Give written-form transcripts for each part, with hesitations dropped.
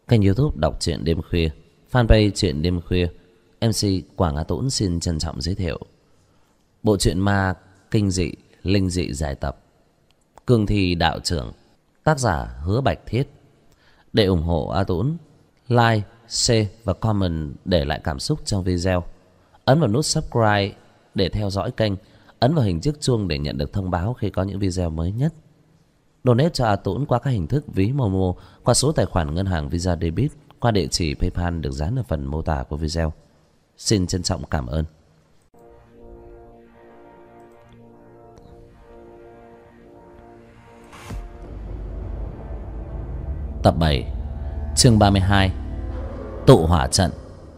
Kênh YouTube đọc truyện đêm khuya, fanpage truyện đêm khuya. MC Quảng Á Tũng xin trân trọng giới thiệu bộ truyện ma kinh dị, linh dị giải tập Cương Thi Đạo Trưởng, tác giả Hứa Bạch Thiết. Để ủng hộ A Tũng, like, share và comment để lại cảm xúc trong video. Ấn vào nút subscribe để theo dõi kênh. Ấn vào hình chiếc chuông để nhận được thông báo khi có những video mới nhất. Donate cho A Tũng qua các hình thức ví Momo, qua số tài khoản ngân hàng Visa Debit, qua địa chỉ PayPal được dán ở phần mô tả của video. Xin trân trọng cảm ơn. Tập 7, chương 32, Tụ Hỏa Trận.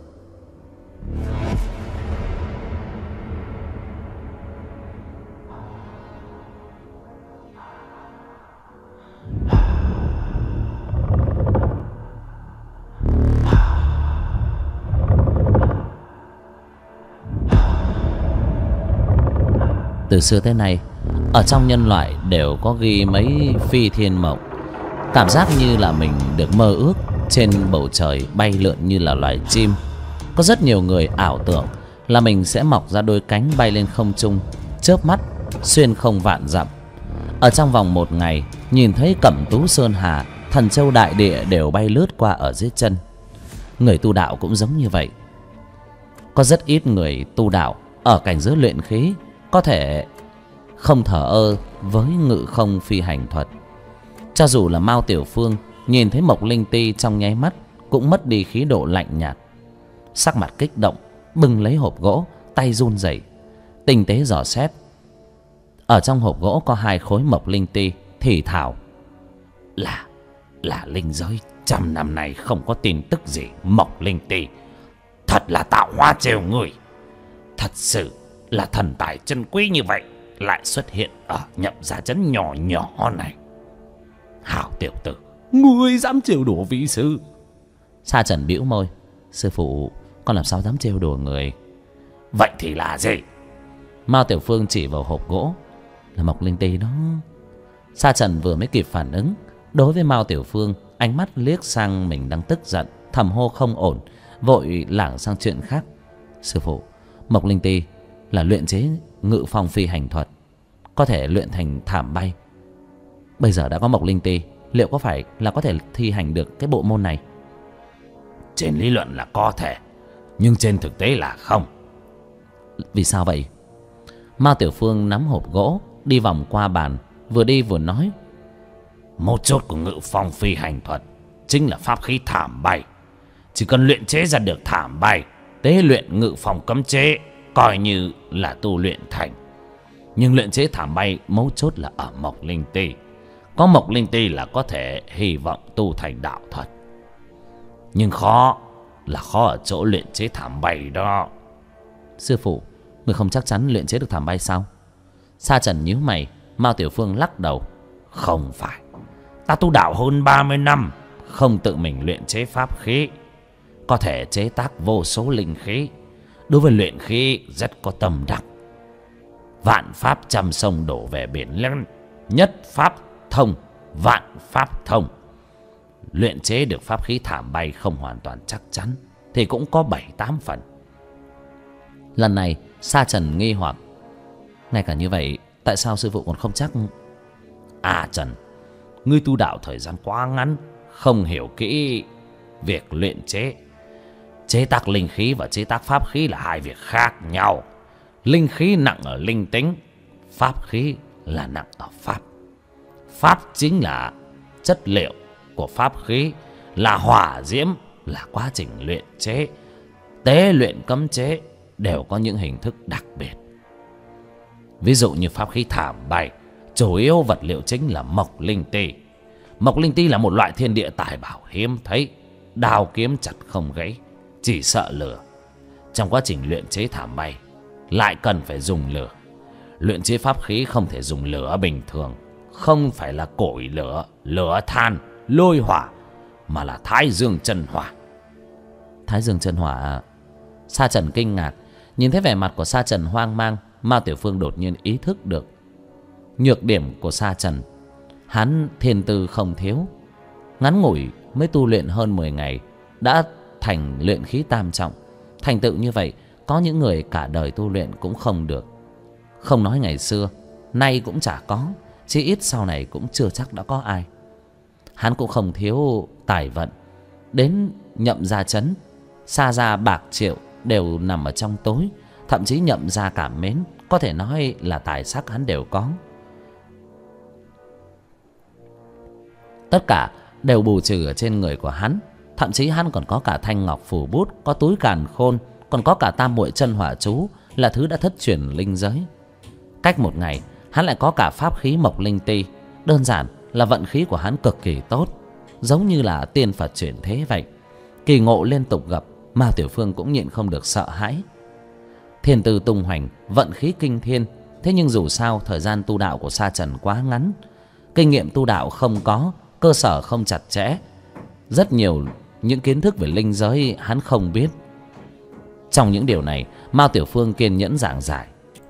Từ xưa tới nay, ở trong nhân loại đều có ghi mấy phi thiên mộng. Cảm giác như là mình được mơ ước trên bầu trời bay lượn như là loài chim. Có rất nhiều người ảo tưởng là mình sẽ mọc ra đôi cánh bay lên không trung, chớp mắt xuyên không vạn dặm. Ở trong vòng một ngày, nhìn thấy Cẩm Tú Sơn Hà, Thần Châu Đại Địa đều bay lướt qua ở dưới chân. Người tu đạo cũng giống như vậy. Có rất ít người tu đạo ở cảnh giới luyện khí có thể không thờ ơ với ngự không phi hành thuật. Cho dù là Mao Tiểu Phương nhìn thấy Mộc Linh Ti trong nháy mắt cũng mất đi khí độ lạnh nhạt. Sắc mặt kích động, bưng lấy hộp gỗ, tay run rẩy, tinh tế dò xét. Ở trong hộp gỗ có 2 khối Mộc Linh Ti, thì thào: Là linh giới trăm năm nay không có tin tức gì Mộc Linh Ti. Thật là tạo hóa trêu người. Thật sự là thần tài chân quý như vậy lại xuất hiện ở Nhậm Gia trấn nhỏ nhỏ này. Hảo tiểu tử, ngươi dám trêu đùa vị sư? Sa Trần bĩu môi: Sư phụ, con làm sao dám trêu đùa người? Vậy thì là gì? Mao Tiểu Phương chỉ vào hộp gỗ: Là Mộc Linh Ti đó. Sa Trần vừa mới kịp phản ứng, đối với Mao Tiểu Phương, ánh mắt liếc sang mình đang tức giận, thầm hô không ổn, vội lảng sang chuyện khác: Sư phụ, Mộc Linh Ti là luyện chế ngự phong phi hành thuật, có thể luyện thành thảm bay. Bây giờ đã có Mộc Linh Ti, liệu có phải là có thể thi hành được cái bộ môn này? Trên lý luận là có thể, nhưng trên thực tế là không. Vì sao vậy? Mao Tiểu Phương nắm hộp gỗ, đi vòng qua bàn, vừa đi vừa nói: Mấu chốt của ngự phong phi hành thuật chính là pháp khí thảm bay. Chỉ cần luyện chế ra được thảm bay, tế luyện ngự phong cấm chế coi như là tu luyện thành. Nhưng luyện chế thảm bay mấu chốt là ở Mộc Linh Ti. Có Mộc Linh Ti là có thể hy vọng tu thành đạo thuật. Nhưng khó là khó ở chỗ luyện chế thảm bay đó. Sư phụ, người không chắc chắn luyện chế được thảm bay sao? Sa Trần nhíu mày. Mao Tiểu Phương lắc đầu: Không phải, ta tu đạo hơn 30 năm, không tự mình luyện chế pháp khí, có thể chế tác vô số linh khí. Đối với luyện khí rất có tâm đắc. Vạn pháp trăm sông đổ về biển lớn, nhất pháp thông, vạn pháp thông. Luyện chế được pháp khí thảm bay không hoàn toàn chắc chắn thì cũng có 7-8 phần. Lần này Sa Trần nghi hoặc: Ngay cả như vậy, tại sao sư phụ còn không chắc? Trần, ngươi tu đạo thời gian quá ngắn, không hiểu kỹ việc luyện chế. Chế tác linh khí và chế tác pháp khí là hai việc khác nhau. Linh khí nặng ở linh tính, pháp khí là nặng ở pháp. Pháp chính là chất liệu của pháp khí, là hỏa diễm, là quá trình luyện chế. Tế luyện cấm chế đều có những hình thức đặc biệt. Ví dụ như pháp khí thảm bay, chủ yếu vật liệu chính là Mộc Linh Ti. Mộc Linh Ti là một loại thiên địa tài bảo hiếm thấy, đao kiếm chặt không gãy, chỉ sợ lửa. Trong quá trình luyện chế thảm bay lại cần phải dùng lửa. Luyện chế pháp khí không thể dùng lửa bình thường, không phải là củi lửa, lửa than, lôi hỏa, mà là Thái Dương chân hỏa. Thái Dương chân hỏa à? Sa Trần kinh ngạc. Nhìn thấy vẻ mặt của Sa Trần hoang mang, Mao Tiểu Phương đột nhiên ý thức được nhược điểm của Sa Trần. Hắn thiên tư không thiếu, ngắn ngủi mới tu luyện hơn 10 ngày đã thành luyện khí tam trọng. Thành tựu như vậy, có những người cả đời tu luyện cũng không được. Không nói ngày xưa, nay cũng chả có, chí ít sau này cũng chưa chắc đã có ai. Hắn cũng không thiếu tài vận. Đến Nhậm Gia trấn, Sa gia bạc triệu đều nằm ở trong tối. Thậm chí Nhậm Gia cảm mến, có thể nói là tài sắc hắn đều có. Tất cả đều bù trừ ở trên người của hắn. Thậm chí hắn còn có cả thanh ngọc phù bút, có túi càn khôn, còn có cả tam muội chân hỏa chú, là thứ đã thất truyền linh giới. Cách một ngày, hắn lại có cả pháp khí mộc linh ti. Đơn giản là vận khí của hắn cực kỳ tốt, giống như là tiên Phật chuyển thế vậy. Kỳ ngộ liên tục gặp, Mao Tiểu Phương cũng nhịn không được sợ hãi. Thiên tư tung hoành, vận khí kinh thiên. Thế nhưng dù sao thời gian tu đạo của Sa Trần quá ngắn, kinh nghiệm tu đạo không có, cơ sở không chặt chẽ, rất nhiều những kiến thức về linh giới hắn không biết. Trong những điều này, Mao Tiểu Phương kiên nhẫn giảng giải.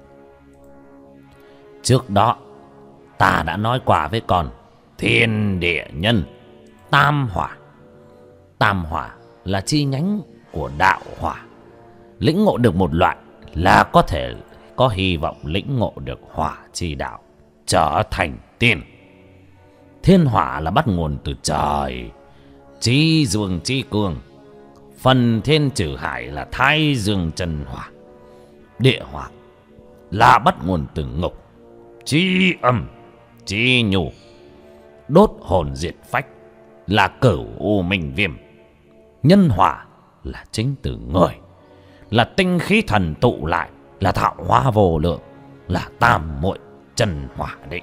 Trước đó ta đã nói qua với con, thiên địa nhân tam hỏa. Tam hỏa là chi nhánh của đạo hỏa. Lĩnh ngộ được một loại là có thể có hy vọng lĩnh ngộ được hỏa chi đạo, trở thành tiên. Thiên hỏa là bắt nguồn từ trời, chi dương chi cường. Phần thiên trừ hải là thái dương chân hỏa. Địa hỏa là bắt nguồn từ ngục, chi âm chi nhu. Đốt hồn diệt phách là cửu u minh viêm. Nhân hỏa là chính từ người, là tinh khí thần tụ lại, là tạo hóa vô lượng, là tam muội chân hỏa định.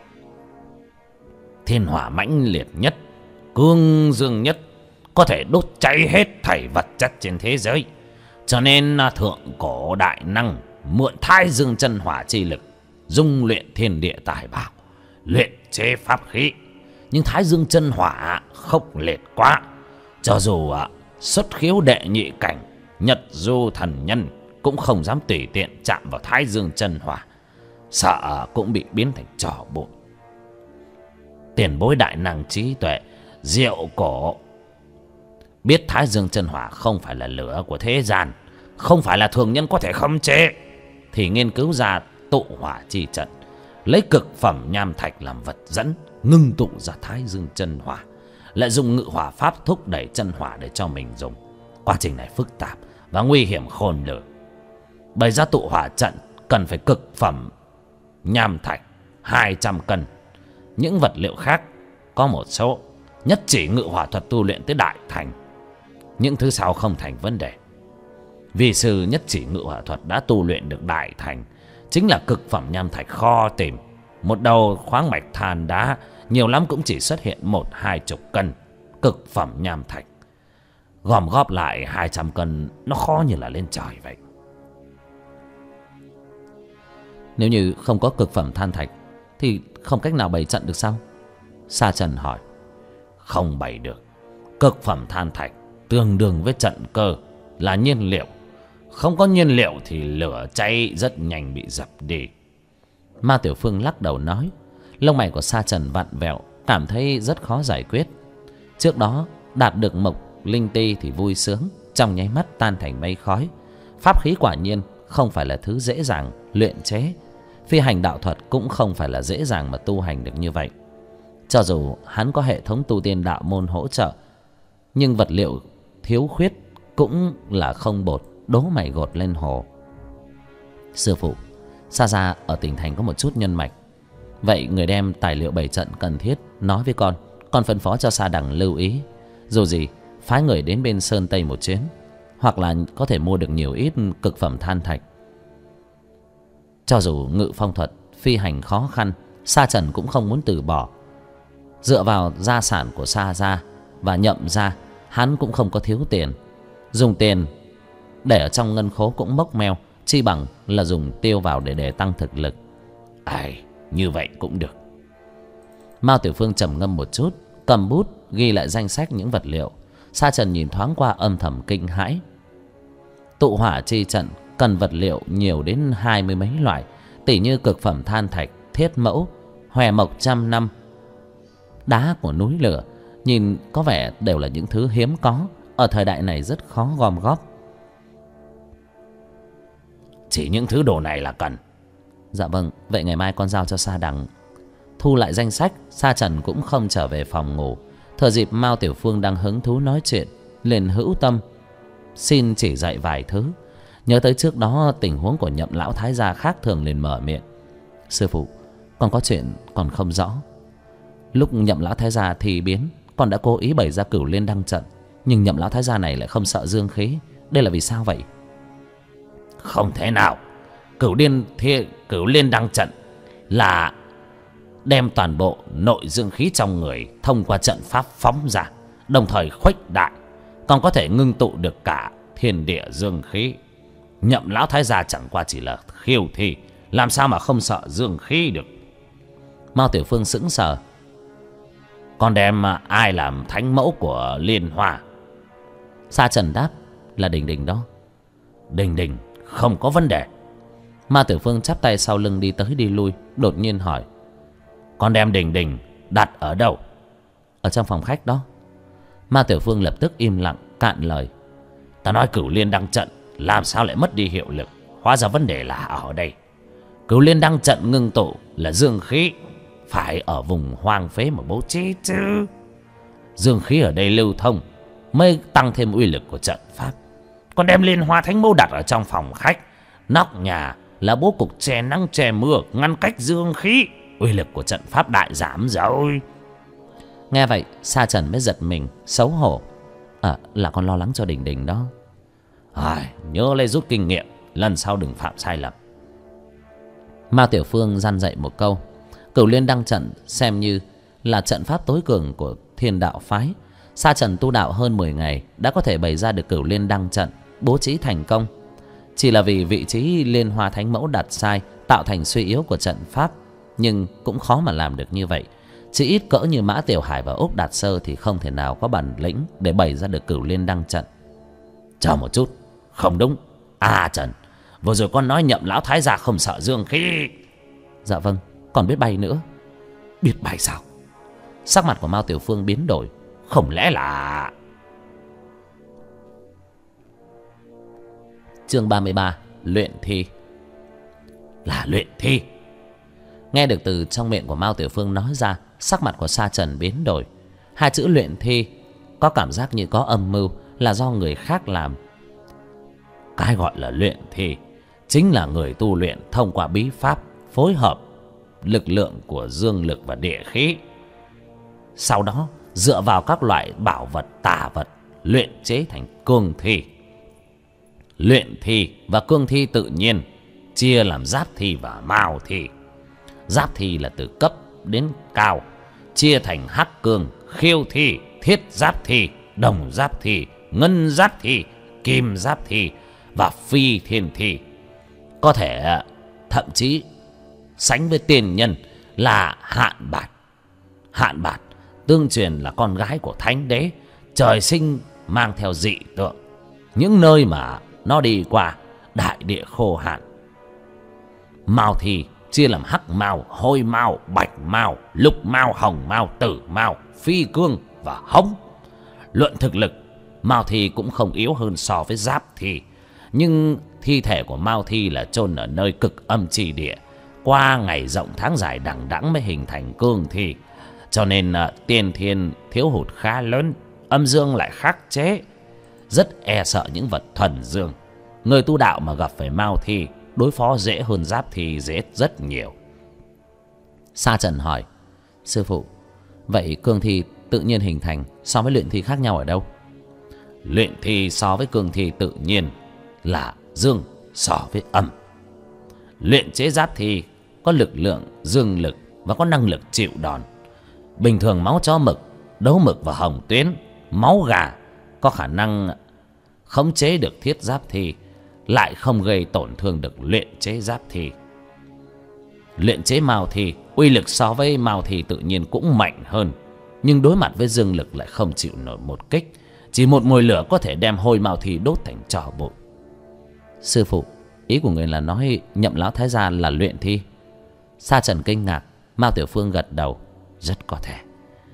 Thiên hỏa mãnh liệt nhất, cương dương nhất, có thể đốt cháy hết thảy vật chất trên thế giới. Cho nên thượng cổ đại năng mượn thái dương chân hỏa chi lực, dung luyện thiên địa tài bảo, luyện chế pháp khí. Nhưng thái dương chân hỏa khốc liệt quá, cho dù xuất khiếu đệ nhị cảnh, nhật du thần nhân cũng không dám tùy tiện chạm vào thái dương chân hỏa, sợ cũng bị biến thành tro bụi. Tiền bối đại năng trí tuệ diệu cổ biết thái dương chân hỏa không phải là lửa của thế gian, không phải là thường nhân có thể khống chế, thì nghiên cứu ra tụ hỏa chi trận, lấy cực phẩm nham thạch làm vật dẫn, ngưng tụ ra thái dương chân hỏa, lại dùng ngự hỏa pháp thúc đẩy chân hỏa để cho mình dùng. Quá trình này phức tạp và nguy hiểm khôn lường. Bày ra tụ hỏa trận cần phải cực phẩm nham thạch 200 cân. Những vật liệu khác có một số, nhất chỉ ngự hỏa thuật tu luyện tới đại thành. Những thứ sau không thành vấn đề. Vì sư nhất chỉ ngự hỏa thuật đã tu luyện được đại thành, chính là cực phẩm nham thạch kho tìm. Một đầu khoáng mạch than đá nhiều lắm cũng chỉ xuất hiện 1-20 cân cực phẩm nham thạch. Gom góp lại 200 cân, nó khó như là lên trời vậy. Nếu như không có cực phẩm than thạch thì không cách nào bày trận được sao? Sa Trần hỏi. Không bày được. Cực phẩm than thạch tương đương với trận cơ, là nhiên liệu. Không có nhiên liệu thì lửa cháy rất nhanh bị dập đi. Ma Tiểu Phương lắc đầu nói. Lông mày của Sa Trần vặn vẹo, cảm thấy rất khó giải quyết. Trước đó đạt được mộc linh ti thì vui sướng, trong nháy mắt tan thành mây khói. Pháp khí quả nhiên không phải là thứ dễ dàng luyện chế. Phi hành đạo thuật cũng không phải là dễ dàng mà tu hành được như vậy. Cho dù hắn có hệ thống tu tiên đạo môn hỗ trợ, nhưng vật liệu thiếu khuyết cũng là không bột đố mày gột lên hồ. Sư phụ, Sa gia ở tỉnh thành có một chút nhân mạch. Vậy người đem tài liệu bày trận cần thiết nói với con phân phó cho Sa Đằng lưu ý. Dù gì phái người đến bên Sơn Tây một chuyến, hoặc là có thể mua được nhiều ít cực phẩm than thạch. Cho dù ngự phong thuật phi hành khó khăn, Sa Trần cũng không muốn từ bỏ. Dựa vào gia sản của Sa gia và Nhậm gia, hắn cũng không có thiếu tiền. Dùng tiền để ở trong ngân khố cũng mốc meo, chi bằng là dùng tiêu vào để tăng thực lực. Ai, như vậy cũng được. Mao Tiểu Phương trầm ngâm một chút, cầm bút ghi lại danh sách những vật liệu. Sa Trần nhìn thoáng qua âm thầm kinh hãi. Tụ hỏa chi trận cần vật liệu nhiều đến 20 mấy loại, tỉ như cực phẩm than thạch, thiết mẫu, hòe mộc trăm năm, đá của núi lửa, nhìn có vẻ đều là những thứ hiếm có, ở thời đại này rất khó gom góp. Chỉ những thứ đồ này là cần. Dạ vâng, vậy ngày mai con giao cho Sa Đằng. Thu lại danh sách, Sa Trần cũng không trở về phòng ngủ. Thừa dịp Mao Tiểu Phương đang hứng thú nói chuyện, liền hữu tâm xin chỉ dạy vài thứ. Nhớ tới trước đó tình huống của Nhậm lão thái gia khác thường, liền mở miệng: sư phụ, con có chuyện còn không rõ. Lúc Nhậm lão thái gia thì biến, con đã cố ý bày ra Cửu Liên Đăng trận, nhưng Nhậm lão thái gia này lại không sợ dương khí. Đây là vì sao vậy? Không thể nào. Cửu Liên Đăng trận là đem toàn bộ nội dương khí trong người thông qua trận pháp phóng ra, đồng thời khuếch đại, còn có thể ngưng tụ được cả thiên địa dương khí. Nhậm lão thái gia chẳng qua chỉ là khiêu thi, làm sao mà không sợ dương khí được? Mao Tiểu Phương sững sờ. Con đem ai làm thánh mẫu của Liên Hoa? Sa Trần đáp: là Đình Đình đó. Đình Đình không có vấn đề. Mao Tiểu Phương chắp tay sau lưng đi tới đi lui, đột nhiên hỏi: con đem Đình Đình đặt ở đâu? Ở trong phòng khách đó. Mao Tiểu Phương lập tức im lặng cạn lời: ta nói Cửu Liên Đăng trận làm sao lại mất đi hiệu lực? Hóa ra vấn đề là ở đây. Cửu Liên Đăng trận ngưng tụ là dương khí, phải ở vùng hoang phế mà bố trí chứ. Dương khí ở đây lưu thông mới tăng thêm uy lực của trận pháp. Còn đem Liên Hoa Thánh Mẫu đặt ở trong phòng khách, nóc nhà là bố cục che nắng che mưa, ngăn cách dương khí, uy lực của trận pháp đại giảm rồi. Nghe vậy Sa Trần mới giật mình xấu hổ: là con lo lắng cho Đình Đình đó. Nhớ lấy rút kinh nghiệm, lần sau đừng phạm sai lầm. Mao Tiểu Phương dặn dạy một câu. Cửu Liên Đăng trận xem như là trận pháp tối cường của Thiên Đạo phái. Sa Trần tu đạo hơn 10 ngày đã có thể bày ra được Cửu Liên Đăng trận, bố trí thành công. Chỉ là vì vị trí Liên Hoa Thánh Mẫu đặt sai, tạo thành suy yếu của trận pháp. Nhưng cũng khó mà làm được như vậy. Chỉ ít cỡ như Mã Tiểu Hải và Úc Đạt Sơ thì không thể nào có bản lĩnh để bày ra được Cửu Liên Đăng trận. Chờ một chút, không đúng. Trần, vừa rồi con nói Nhậm lão thái gia không sợ dương khí. Dạ vâng, còn biết bay nữa. Biết bay sao? Sắc mặt của Mao Tiểu Phương biến đổi. Không lẽ là... Chương 33: Luyện thi. Là luyện thi? Nghe được từ trong miệng của Mao Tiểu Phương nói ra, sắc mặt của Sa Trần biến đổi. Hai chữ luyện thi có cảm giác như có âm mưu, là do người khác làm. Cái gọi là luyện thi chính là người tu luyện thông qua bí pháp phối hợp lực lượng của dương lực và địa khí, sau đó dựa vào các loại bảo vật tà vật luyện chế thành cương thi. Luyện thi và cương thi tự nhiên chia làm giáp thi và mao thi. Giáp thi là từ cấp đến cao, chia thành hắc cương, khiêu thi, thiết giáp thi, đồng giáp thi, ngân giáp thi, kim giáp thi và phi thiên thi. Có thể thậm chí sánh với tiền nhân là Hạn Bạt. Hạn Bạt tương truyền là con gái của thánh đế, trời sinh mang theo dị tượng. Những nơi mà nó đi qua đại địa khô hạn. Mao thi chia làm hắc mao, hôi mao, bạch mao, lục mao, hồng mao, tử mao, phi cương và hống. Luận thực lực, mao thi cũng không yếu hơn so với giáp thi. Nhưng thi thể của mao thi là chôn ở nơi cực âm chi địa, qua ngày rộng tháng dài đằng đẵng mới hình thành cương thi. Cho nên tiên thiên thiếu hụt khá lớn, âm dương lại khắc chế, rất e sợ những vật thuần dương. Người tu đạo mà gặp phải mao thi đối phó dễ hơn giáp thi dễ rất nhiều. Sa Trần hỏi: sư phụ, vậy cương thi tự nhiên hình thành so với luyện thi khác nhau ở đâu? Luyện thi so với cương thi tự nhiên là dương so với âm. Luyện chế giáp thi có lực lượng dương lực và có năng lực chịu đòn. Bình thường máu chó mực, đấu mực và hồng tuyến, máu gà có khả năng khống chế được thiết giáp thi, lại không gây tổn thương được luyện chế giáp thi. Luyện chế mao thi uy lực so với mao thi tự nhiên cũng mạnh hơn, nhưng đối mặt với dương lực lại không chịu nổi một kích. Chỉ một mồi lửa có thể đem hôi mao thi đốt thành tro bụi. Sư phụ, ý của người là nói Nhậm lão thái gia là luyện thi? Sa Trần kinh ngạc. Mao Tiểu Phương gật đầu: rất có thể.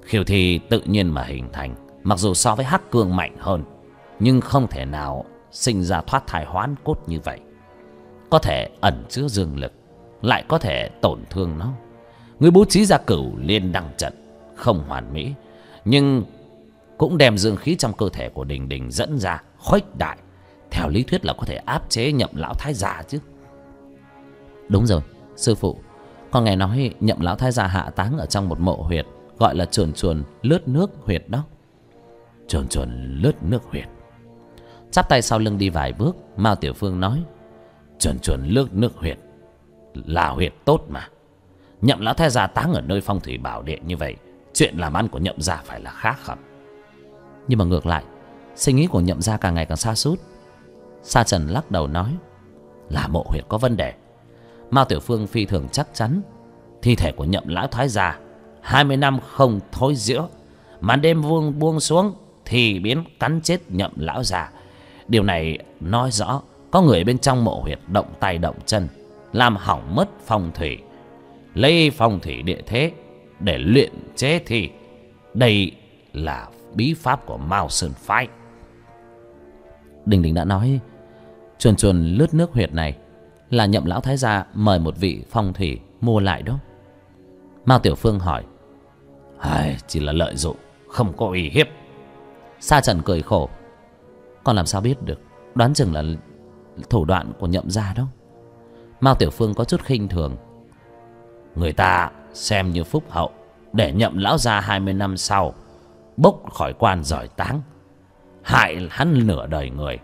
Khiêu thi tự nhiên mà hình thành, mặc dù so với hắc cương mạnh hơn, nhưng không thể nào sinh ra thoát thai hoán cốt như vậy. Có thể ẩn chứa dương lực, lại có thể tổn thương nó. Người bố trí ra Cửu Liên đăng trận không hoàn mỹ, nhưng cũng đem dương khí trong cơ thể của Đình Đình dẫn ra khuếch đại. Theo lý thuyết là có thể áp chế Nhậm lão thái gia chứ. Đúng rồi sư phụ, con nghe nói Nhậm lão thái gia hạ táng ở trong một mộ huyệt gọi là chuồn chuồn lướt nước huyệt đó. Chuồn chuồn lướt nước huyệt. Chắp tay sau lưng đi vài bước, Mao Tiểu Phương nói: Chuồn chuồn lướt nước huyệt là huyệt tốt mà. Nhậm lão thái gia táng ở nơi phong thủy bảo địa như vậy, chuyện làm ăn của Nhậm gia phải là khác hẳn. Nhưng mà ngược lại, sinh ý của Nhậm gia càng ngày càng sa sút. Sa Trần lắc đầu nói: Là mộ huyệt có vấn đề. Mao Tiểu Phương phi thường chắc chắn: Thi thể của Nhậm lão thái gia 20 năm không thối rữa, màn đêm buông xuống thì biến cắn chết Nhậm lão già. Điều này nói rõ có người bên trong mộ huyệt động tay động chân, làm hỏng mất phong thủy, lấy phong thủy địa thế để luyện chế thi. Đây là bí pháp của Mao Sơn phái. Đình Đình đã nói chuồn chuồn lướt nước huyệt này là Nhậm lão thái gia mời một vị phong thủy mua lại đó. Mao Tiểu Phương hỏi: Chỉ là lợi dụng, không có uy hiếp. Sa Trần cười khổ: Con làm sao biết được, đoán chừng là thủ đoạn của Nhậm gia đó. Mao Tiểu Phương có chút khinh thường: Người ta xem như phúc hậu, để Nhậm lão gia 20 năm sau bốc khỏi quan giỏi táng, hại hắn nửa đời người.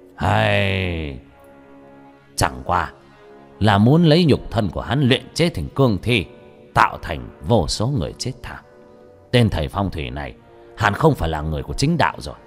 Chẳng qua là muốn lấy nhục thân của hắn luyện chế thành cương thi, tạo thành vô số người chết thảm. Tên thầy phong thủy này hẳn không phải là người của chính đạo rồi.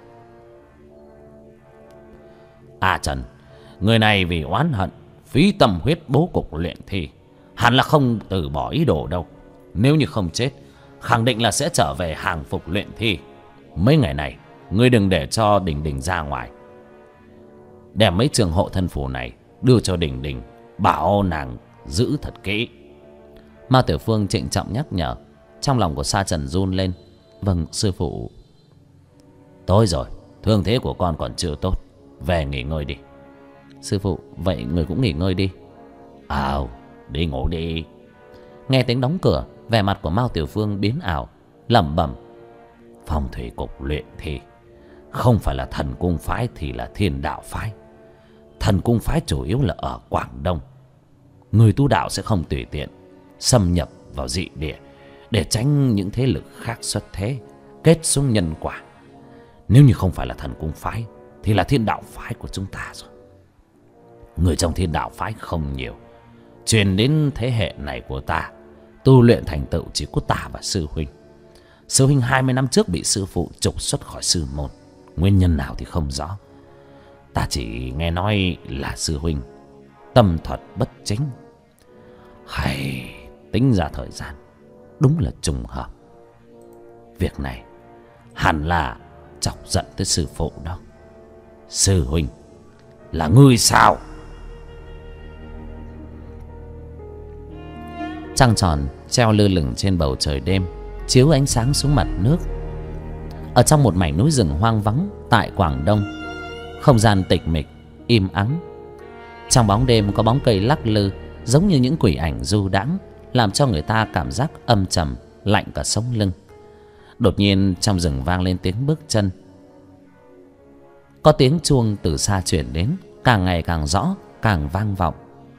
Trần, người này vì oán hận phí tâm huyết bố cục luyện thi, hẳn là không từ bỏ ý đồ đâu. Nếu như không chết, khẳng định là sẽ trở về hàng phục luyện thi. Mấy ngày này ngươi đừng để cho Đình Đình ra ngoài, đem mấy trường hộ thân phù này đưa cho Đình Đình, bảo nàng giữ thật kỹ. Mao Tiểu Phương trịnh trọng nhắc nhở. Trong lòng của Sa Trần run lên: Vâng sư phụ. Tối rồi, thương thế của con còn chưa tốt, về nghỉ ngơi đi. Sư phụ, vậy người cũng nghỉ ngơi đi. Đi ngủ đi. Nghe tiếng đóng cửa, vẻ mặt của Mao Tiểu Phương biến ảo, lẩm bẩm: Phong thủy cục luyện thi không phải là Thần Cung phái thì là Thiên Đạo phái. Thần Cung phái chủ yếu là ở Quảng Đông. Người tu đạo sẽ không tùy tiện xâm nhập vào dị địa để tránh những thế lực khác xuất thế, kết xuống nhân quả. Nếu như không phải là Thần Cung phái thì là Thiên Đạo phái của chúng ta rồi. Người trong Thiên Đạo phái không nhiều, truyền đến thế hệ này của ta tu luyện thành tựu chỉ có ta và sư huynh. Sư huynh 20 năm trước bị sư phụ trục xuất khỏi sư môn, nguyên nhân nào thì không rõ. Ta chỉ nghe nói là sư huynh tâm thuật bất chính. Tính ra thời gian đúng là trùng hợp. Việc này hẳn là chọc giận tới sư phụ đó. Sư huynh là ngươi sao? Trăng tròn treo lơ lửng trên bầu trời đêm, chiếu ánh sáng xuống mặt nước. Ở trong một mảnh núi rừng hoang vắng tại Quảng Đông, không gian tịch mịch im ắng. Trong bóng đêm có bóng cây lắc lư giống như những quỷ ảnh du đãng, làm cho người ta cảm giác âm trầm lạnh cả sống lưng. Đột nhiên trong rừng vang lên tiếng bước chân. Có tiếng chuông từ xa chuyển đến, càng ngày càng rõ, càng vang vọng.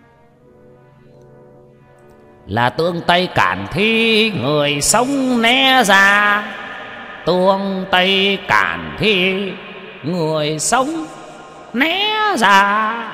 Là Tương Tây Cản Thi, người sống né ra. Tương Tây Cản Thi, người sống né ra.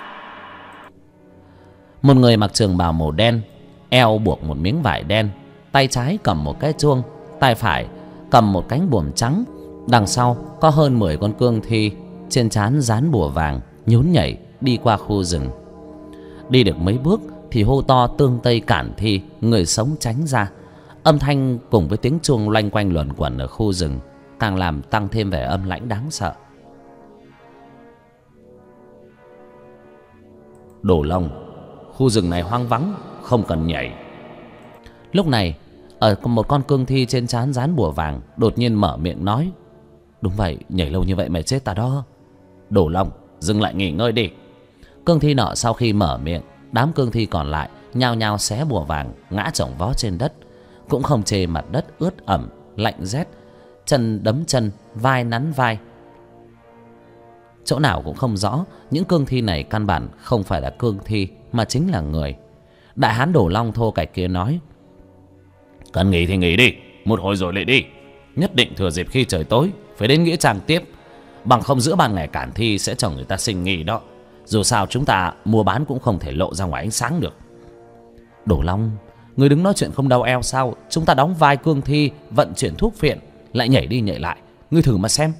Một người mặc trường bào màu đen, eo buộc một miếng vải đen, tay trái cầm một cái chuông, tay phải cầm một cánh buồm trắng. Đằng sau có hơn 10 con cương thi, trên trán dán bùa vàng, nhún nhảy đi qua khu rừng. Đi được mấy bước thì hô to Tương Tây Cản Thi, người sống tránh ra. Âm thanh cùng với tiếng chuông loanh quanh luẩn quẩn ở khu rừng càng làm tăng thêm vẻ âm lãnh đáng sợ. Đồ Long, khu rừng này hoang vắng, không cần nhảy. Lúc này Ở một con cương thi trên trán dán bùa vàng đột nhiên mở miệng nói: đúng vậy, nhảy lâu như vậy mày chết ta đó. Đồ Long, dừng lại nghỉ ngơi đi. Cương thi nọ sau khi mở miệng, đám cương thi còn lại nhao nhao xé bùa vàng ngã chồng vó trên đất, cũng không chê mặt đất ướt ẩm lạnh rét, chân đấm chân, vai nắn vai, chỗ nào cũng không rõ. Những cương thi này căn bản không phải là cương thi mà chính là người. Đại hán Đồ Long thô cạch kia nói: cần nghỉ thì nghỉ đi, một hồi rồi lại đi. Nhất định thừa dịp khi trời tối phải đến nghĩa trang tiếp, bằng không giữa ban ngày cản thi sẽ cho người ta sinh nghi đó. Dù sao chúng ta mua bán cũng không thể lộ ra ngoài ánh sáng được. Đồ Long, người đứng nói chuyện không đau eo sao? Chúng ta đóng vai cương thi vận chuyển thuốc phiện, lại nhảy đi nhảy lại, ngươi thử mà xem.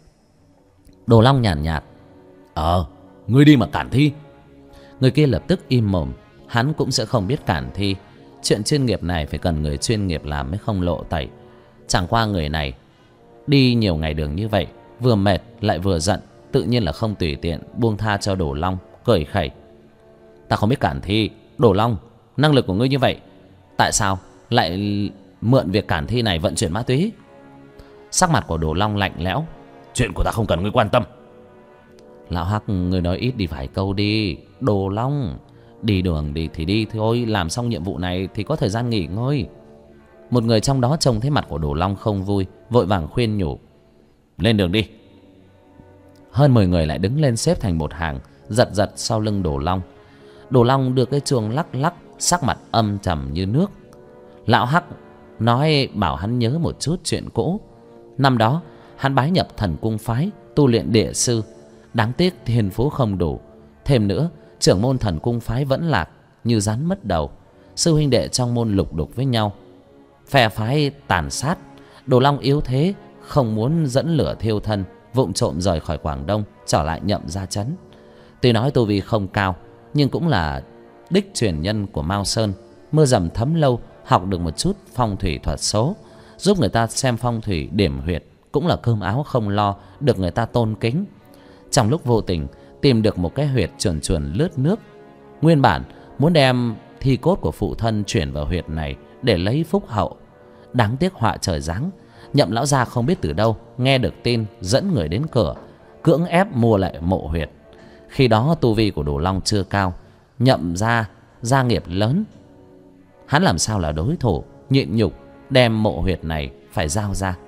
Đồ Long nhàn nhạt: ngươi đi mà cản thi. Người kia lập tức im mồm. Hắn cũng sẽ không biết cản thi. Chuyện chuyên nghiệp này phải cần người chuyên nghiệp làm mới không lộ tẩy. Chẳng qua người này đi nhiều ngày đường như vậy, vừa mệt lại vừa giận, tự nhiên là không tùy tiện buông tha cho Đồ Long, cười khẩy: ta không biết cản thi. Đồ Long, năng lực của ngươi như vậy, tại sao lại mượn việc cản thi này vận chuyển ma túy? Sắc mặt của Đồ Long lạnh lẽo: chuyện của ta không cần ngươi quan tâm. Lão Hắc, ngươi nói ít đi vài câu đi. Đồ Long, đi đường đi thì đi thôi, làm xong nhiệm vụ này thì có thời gian nghỉ ngơi. Một người trong đó trông thấy mặt của Đồ Long không vui, vội vàng khuyên nhủ: lên đường đi. Hơn 10 người lại đứng lên xếp thành một hàng, giật giật sau lưng Đồ Long. Đồ Long đưa cái chuông lắc lắc, sắc mặt âm trầm như nước. Lão Hắc nói bảo hắn nhớ một chút chuyện cũ. Năm đó hắn bái nhập Thần Cung phái, tu luyện địa sư. Đáng tiếc thiên phú không đủ. Thêm nữa, trưởng môn Thần Cung phái vẫn lạc như rắn mất đầu. Sư huynh đệ trong môn lục đục với nhau, phe phái tàn sát. Đồ Long yếu thế, không muốn dẫn lửa thiêu thân, vụng trộm rời khỏi Quảng Đông, trở lại Nhậm Gia trấn. Tuy nói tu vi không cao, nhưng cũng là đích truyền nhân của Mao Sơn. Mưa dầm thấm lâu, học được một chút phong thủy thuật số, giúp người ta xem phong thủy điểm huyệt, cũng là cơm áo không lo, được người ta tôn kính. Trong lúc vô tình tìm được một cái huyệt chuồn chuồn lướt nước, nguyên bản muốn đem thi cốt của phụ thân chuyển vào huyệt này để lấy phúc hậu. Đáng tiếc họa trời giáng, Nhậm lão gia không biết từ đâu nghe được tin, dẫn người đến cửa, cưỡng ép mua lại mộ huyệt. Khi đó tu vi của Đồ Long chưa cao, Nhậm gia gia nghiệp lớn, hắn làm sao là đối thủ, nhịn nhục đem mộ huyệt này phải giao ra.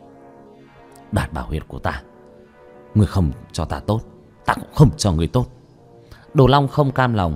Đoạt bảo huyệt của ta, ngươi không cho ta tốt, ta cũng không cho ngươi tốt. Đồ Long không cam lòng,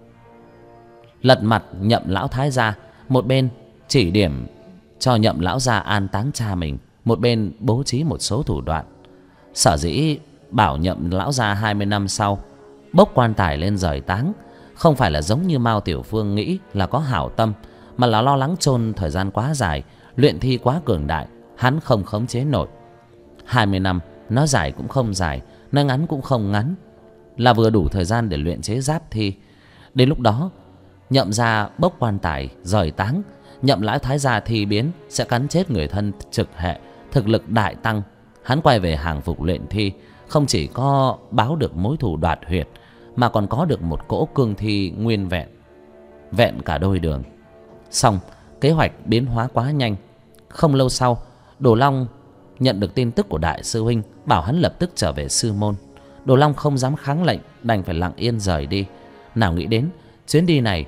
lật mặt Nhậm lão thái gia, một bên chỉ điểm cho Nhậm lão gia an táng cha mình, một bên bố trí một số thủ đoạn. Sở dĩ bảo Nhậm lão gia 20 năm sau bốc quan tài lên rời táng, không phải là giống như Mao Tiểu Phương nghĩ là có hảo tâm, mà là lo lắng chôn thời gian quá dài, luyện thi quá cường đại, hắn không khống chế nổi. 20 năm nói dài cũng không dài, nói ngắn cũng không ngắn, là vừa đủ thời gian để luyện chế giáp thi. Đến lúc đó Nhậm gia bốc quan tài rời táng, Nhậm lão thái gia thi biến sẽ cắn chết người thân trực hệ, thực lực đại tăng. Hắn quay về hàng phục luyện thi, không chỉ có báo được mối thù đoạt huyệt, mà còn có được một cỗ cương thi nguyên vẹn, vẹn cả đôi đường. Xong, kế hoạch biến hóa quá nhanh. Không lâu sau, Đồ Long nhận được tin tức của đại sư huynh, bảo hắn lập tức trở về sư môn. Đồ Long không dám kháng lệnh, đành phải lặng yên rời đi. Nào nghĩ đến chuyến đi này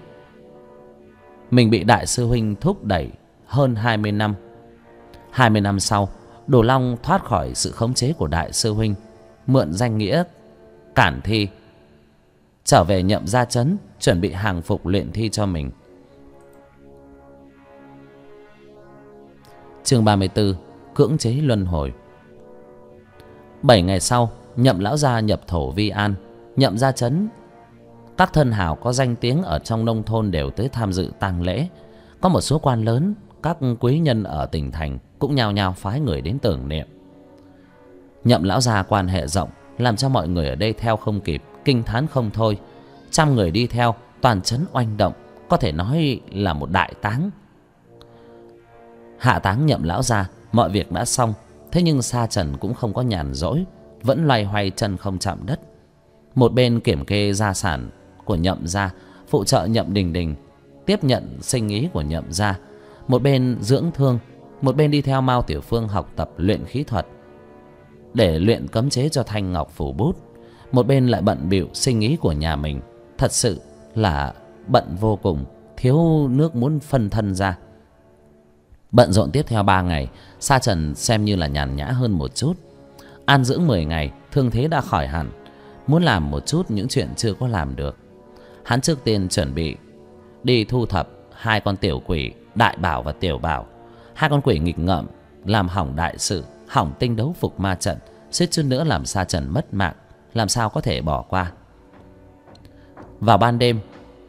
mình bị đại sư huynh thúc đẩy hơn 20 năm. 20 năm sau, Đồ Long thoát khỏi sự khống chế của đại sư huynh, mượn danh nghĩa cản thi, trở về Nhậm Gia trấn, chuẩn bị hàng phục luyện thi cho mình. Chương 34: cưỡng chế luân hồi. 7 ngày sau, Nhậm lão gia nhập thổ Vi An. Nhậm Gia trấn, các thân hào có danh tiếng ở trong nông thôn đều tới tham dự tang lễ. Có một số quan lớn, các quý nhân ở tỉnh thành cũng nhao nhao phái người đến tưởng niệm. Nhậm lão gia quan hệ rộng, làm cho mọi người ở đây theo không kịp, kinh thán không thôi. 100 người đi theo, toàn trấn oanh động, có thể nói là một đại táng. Hạ táng Nhậm lão gia, mọi việc đã xong, thế nhưng Sa Trần cũng không có nhàn rỗi, vẫn loay hoay chân không chạm đất. Một bên kiểm kê gia sản của Nhậm gia, phụ trợ Nhậm Đình Đình tiếp nhận sinh ý của Nhậm gia. một bên dưỡng thương, một bên đi theo Mao Tiểu Phương học tập luyện khí thuật để luyện cấm chế cho thanh ngọc phủ bút, một bên lại bận bịu sinh ý của nhà mình. Thật sự là bận vô cùng, thiếu nước muốn phân thân ra. Bận rộn tiếp theo 3 ngày, Sa Trần xem như là nhàn nhã hơn một chút. An dưỡng 10 ngày, thương thế đã khỏi hẳn, muốn làm một chút những chuyện chưa có làm được. Hắn trước tiên chuẩn bị đi thu thập 2 con tiểu quỷ Đại Bảo và Tiểu Bảo. 2 con quỷ nghịch ngợm làm hỏng đại sự, hỏng tinh đấu phục ma trận, suýt chút nữa làm Sa Trần mất mạng, làm sao có thể bỏ qua. Vào ban đêm,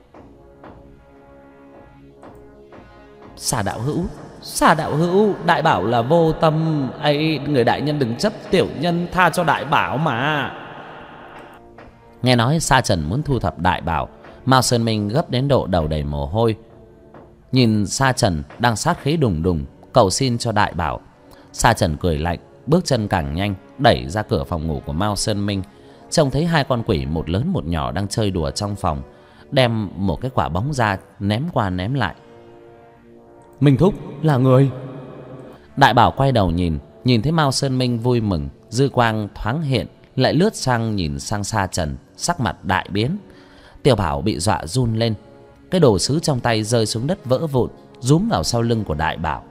Sa đạo hữu, Đại Bảo là vô tâm ấy, người đại nhân đừng chấp tiểu nhân, tha cho Đại Bảo mà. Nghe nói Sa Trần muốn thu thập Đại Bảo, Mao Sơn Minh gấp đến độ đầu đầy mồ hôi. Nhìn Sa Trần đang sát khí đùng đùng cầu xin cho Đại Bảo, Sa Trần cười lạnh, bước chân càng nhanh, đẩy ra cửa phòng ngủ của Mao Sơn Minh. Trông thấy 2 con quỷ, một lớn một nhỏ, đang chơi đùa trong phòng, đem một cái quả bóng ra ném qua ném lại. Minh thúc là người. Đại Bảo quay đầu nhìn thấy Mao Sơn Minh vui mừng, dư quang thoáng hiện, lại lướt sang nhìn sang Sa Trần, sắc mặt đại biến. Tiểu Bảo bị dọa run lên, cái đồ sứ trong tay rơi xuống đất vỡ vụn, rúm vào sau lưng của Đại Bảo.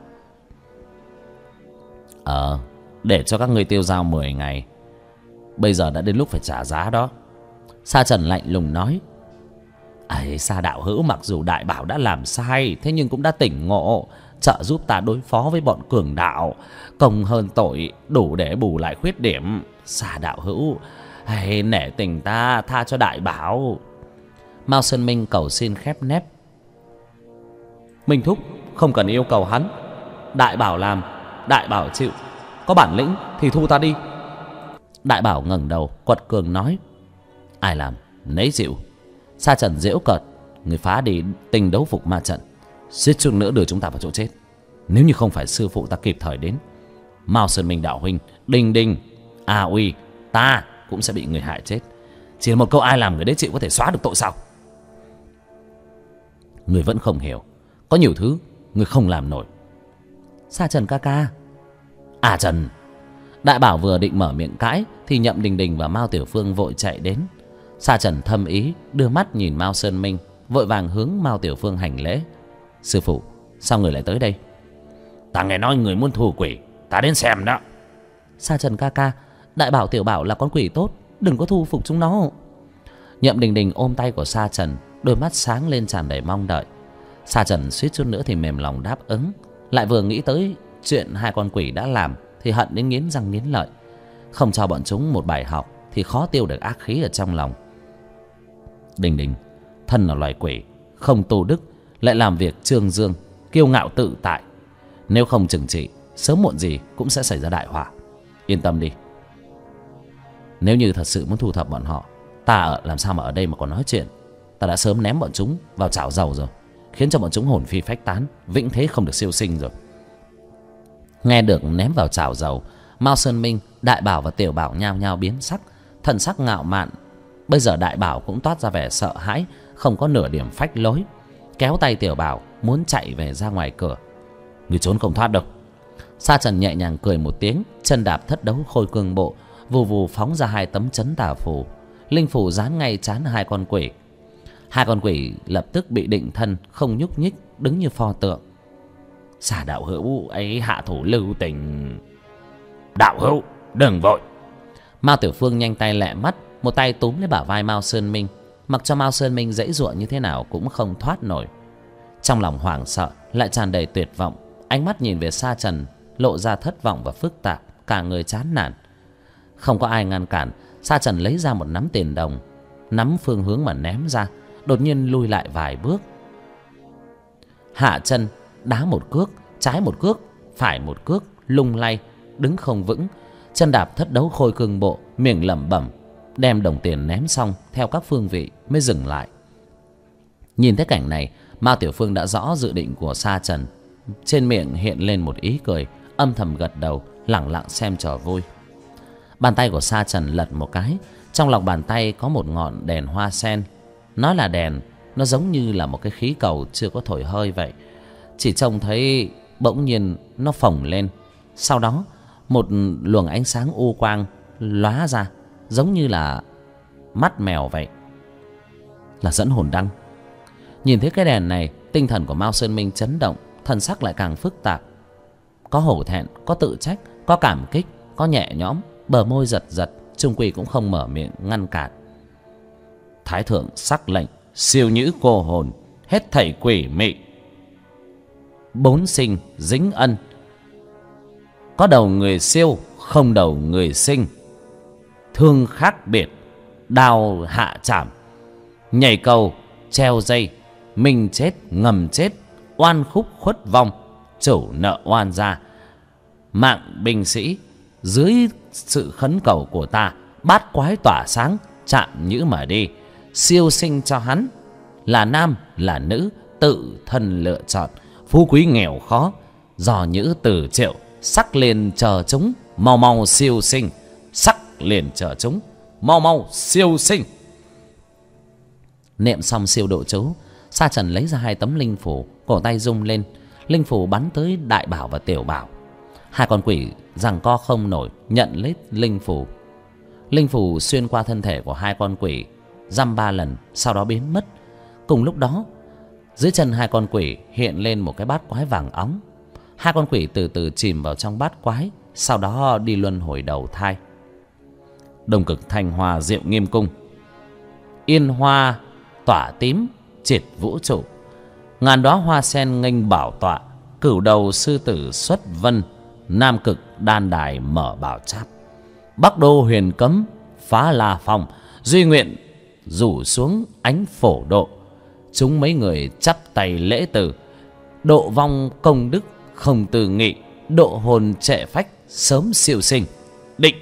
Để cho các ngươi tiêu dao 10 ngày, bây giờ đã đến lúc phải trả giá đó. Sa Trần lạnh lùng nói. ấy, Sa đạo hữu, mặc dù Đại Bảo đã làm sai, thế nhưng cũng đã tỉnh ngộ, trợ giúp ta đối phó với bọn cường đạo, công hơn tội, đủ để bù lại khuyết điểm. Sa đạo hữu, hay nể tình ta, tha cho Đại Bảo. Mao Sơn Minh cầu xin khép nép. Minh thúc không cần yêu cầu hắn, Đại Bảo làm, Đại Bảo chịu, có bản lĩnh thì thu ta đi. Đại Bảo ngẩng đầu quật cường nói. Ai làm nấy chịu. Sa Trần giễu cợt. Người phá đi tinh đấu phục ma trận, suýt chút nữa đưa chúng ta vào chỗ chết. Nếu như không phải sư phụ ta kịp thời đến, Mao Sơn Minh đạo huynh, Đinh Đinh, A Uy, ta cũng sẽ bị người hại chết. Chỉ là một câu ai làm người đấy chịu có thể xóa được tội sao? Người vẫn không hiểu, có nhiều thứ người không làm nổi. Sa Trần ca ca. À Trần. Đại Bảo vừa định mở miệng cãi thì Nhậm Đình Đình và Mao Tiểu Phương vội chạy đến. Sa Trần thâm ý đưa mắt nhìn Mao Sơn Minh, vội vàng hướng Mao Tiểu Phương hành lễ. Sư phụ, sao người lại tới đây? Ta nghe nói người muốn thu quỷ, ta đến xem đó. Sa Trần ca ca, Đại Bảo Tiểu Bảo là con quỷ tốt, đừng có thu phục chúng nó. Nhậm Đình Đình ôm tay của Sa Trần, đôi mắt sáng lên tràn đầy mong đợi. Sa Trần suýt chút nữa thì mềm lòng đáp ứng, lại vừa nghĩ tới chuyện 2 con quỷ đã làm thì hận đến nghiến răng nghiến lợi. Không cho bọn chúng một bài học thì khó tiêu được ác khí ở trong lòng. Đình Đình, thân là loài quỷ, không tu đức, lại làm việc trương dương, kiêu ngạo tự tại. Nếu không trừng trị, sớm muộn gì cũng sẽ xảy ra đại họa. Yên tâm đi. Nếu như thật sự muốn thu thập bọn họ, ta làm sao mà ở đây mà còn nói chuyện. Ta đã sớm ném bọn chúng vào chảo dầu rồi, khiến cho bọn chúng hồn phi phách tán, vĩnh thế không được siêu sinh rồi. Nghe được ném vào chảo dầu, Mao Sơn Minh, Đại Bảo và Tiểu Bảo nhao nhao biến sắc, thần sắc ngạo mạn. Bây giờ Đại Bảo cũng toát ra vẻ sợ hãi, không có nửa điểm phách lối, kéo tay Tiểu Bảo muốn chạy về ra ngoài cửa. Người trốn không thoát đâu. Sa Trần nhẹ nhàng cười một tiếng, chân đạp thất đấu khôi cương bộ, vù vù phóng ra 2 tấm chấn tà phù, linh phù dán ngay trán 2 con quỷ. 2 con quỷ lập tức bị định thân, không nhúc nhích, đứng như pho tượng. Sa đạo hữu ấy hạ thủ lưu tình. Đạo hữu đừng vội. Mao Tiểu Phương nhanh tay lẹ mắt, một tay túm lấy bả vai Mao Sơn Minh, mặc cho Mao Sơn Minh giãy giụa như thế nào cũng không thoát nổi. Trong lòng hoảng sợ lại tràn đầy tuyệt vọng, ánh mắt nhìn về Sa Trần lộ ra thất vọng và phức tạp, cả người chán nản. Không có ai ngăn cản, Sa Trần lấy ra một nắm tiền đồng, nắm phương hướng mà ném ra, đột nhiên lui lại vài bước, hạ chân đá một cước, trái một cước, phải một cước, lung lay, đứng không vững, chân đạp thất đấu khôi cương bộ, miệng lẩm bẩm, đem đồng tiền ném xong theo các phương vị mới dừng lại. Nhìn thấy cảnh này, Mao Tiểu Phương đã rõ dự định của Sa Trần, trên miệng hiện lên một ý cười, âm thầm gật đầu, lẳng lặng xem trò vui. Bàn tay của Sa Trần lật một cái, trong lòng bàn tay có một ngọn đèn hoa sen. Nói là đèn, nó giống như là một cái khí cầu chưa có thổi hơi vậy. chỉ trông thấy bỗng nhiên nó phồng lên. Sau đó một luồng ánh sáng u quang lóa ra, giống như là mắt mèo vậy, là dẫn hồn đăng. Nhìn thấy cái đèn này, tinh thần của Mao Sơn Minh chấn động, thần sắc lại càng phức tạp. Có hổ thẹn, có tự trách, có cảm kích, có nhẹ nhõm, bờ môi giật giật, chung quy cũng không mở miệng ngăn cản. Thái thượng sắc lệnh, siêu nhữ cô hồn, hết thảy quỷ mị, bốn sinh dính ân. Có đầu người siêu, không đầu người sinh. Thương khác biệt, đao hạ chạm. Nhảy cầu, treo dây, mình chết, ngầm chết. Oan khúc khuất vong, chủ nợ oan gia. Mạng binh sĩ, dưới sự khấn cầu của ta, bát quái tỏa sáng, chạm nhữ mà đi. Siêu sinh cho hắn, là nam là nữ, tự thân lựa chọn. Phú quý nghèo khó, do nhữ từ triệu. Sắc liền chờ chúng, mau mau siêu sinh. Sắc liền chờ chúng, mau mau siêu sinh. Niệm xong siêu độ chú, Sa Trần lấy ra 2 tấm linh phủ, cổ tay rung lên, linh phủ bắn tới Đại Bảo và Tiểu Bảo. 2 con quỷ giằng co không nổi, nhận lấy linh phủ. Linh phủ xuyên qua thân thể của 2 con quỷ, dăm 3 lần, sau đó biến mất. Cùng lúc đó, dưới chân 2 con quỷ hiện lên một cái bát quái vàng óng. 2 con quỷ từ từ chìm vào trong bát quái, sau đó đi luân hồi đầu thai. Đông Cực Thanh Hoa Diệu Nghiêm Cung, yên hoa tỏa tím triệt vũ trụ. Ngàn đóa hoa sen nghênh bảo tọa. Cửu đầu sư tử xuất vân. Nam Cực đan đài mở bảo tráp. Bắc đô huyền cấm phá la phong. Duy nguyện rủ xuống ánh phổ độ. Chúng mấy người chắp tay lễ từ. Độ vong công đức không từ nghị. Độ hồn trệ phách sớm siêu sinh. Định.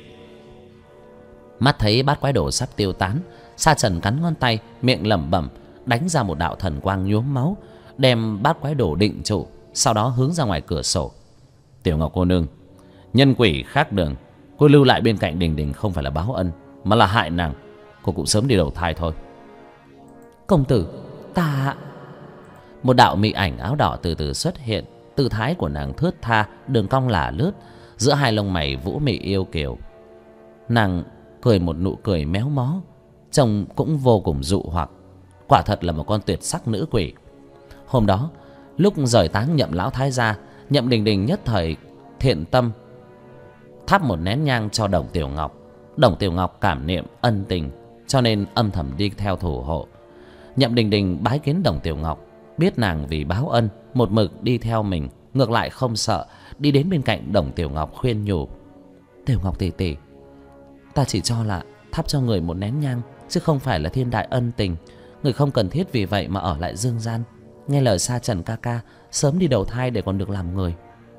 Mắt thấy bát quái đồ sắp tiêu tán, Sa Trần cắn ngón tay, miệng lẩm bẩm, đánh ra một đạo thần quang nhuốm máu, đem bát quái đồ định trụ, sau đó hướng ra ngoài cửa sổ. Tiểu Ngọc cô nương, nhân quỷ khác đường, cô lưu lại bên cạnh Đình Đình không phải là báo ân, mà là hại nàng. Cô cũng sớm đi đầu thai thôi. Công tử, ta... Một đạo mị ảnh áo đỏ từ từ xuất hiện. Tư thái của nàng thướt tha, đường cong lả lướt, giữa 2 lông mày vũ mị yêu kiều. Nàng cười một nụ cười méo mó, trông cũng vô cùng dụ hoặc. Quả thật là một con tuyệt sắc nữ quỷ. Hôm đó, lúc rời táng Nhậm lão thái gia, Nhậm Đình Đình nhất thời thiện tâm thắp một nén nhang cho Đồng Tiểu Ngọc. Đồng Tiểu Ngọc cảm niệm ân tình, cho nên âm thầm đi theo thủ hộ. Nhậm Đình Đình bái kiến Đồng Tiểu Ngọc, biết nàng vì báo ân một mực đi theo mình, ngược lại không sợ, đi đến bên cạnh Đồng Tiểu Ngọc khuyên nhủ. Tiểu Ngọc tỷ tỷ, ta chỉ cho là thắp cho người một nén nhang, chứ không phải là thiên đại ân tình. Người không cần thiết vì vậy mà ở lại dương gian. Nghe lời Sa Trần ca ca, sớm đi đầu thai để còn được làm người.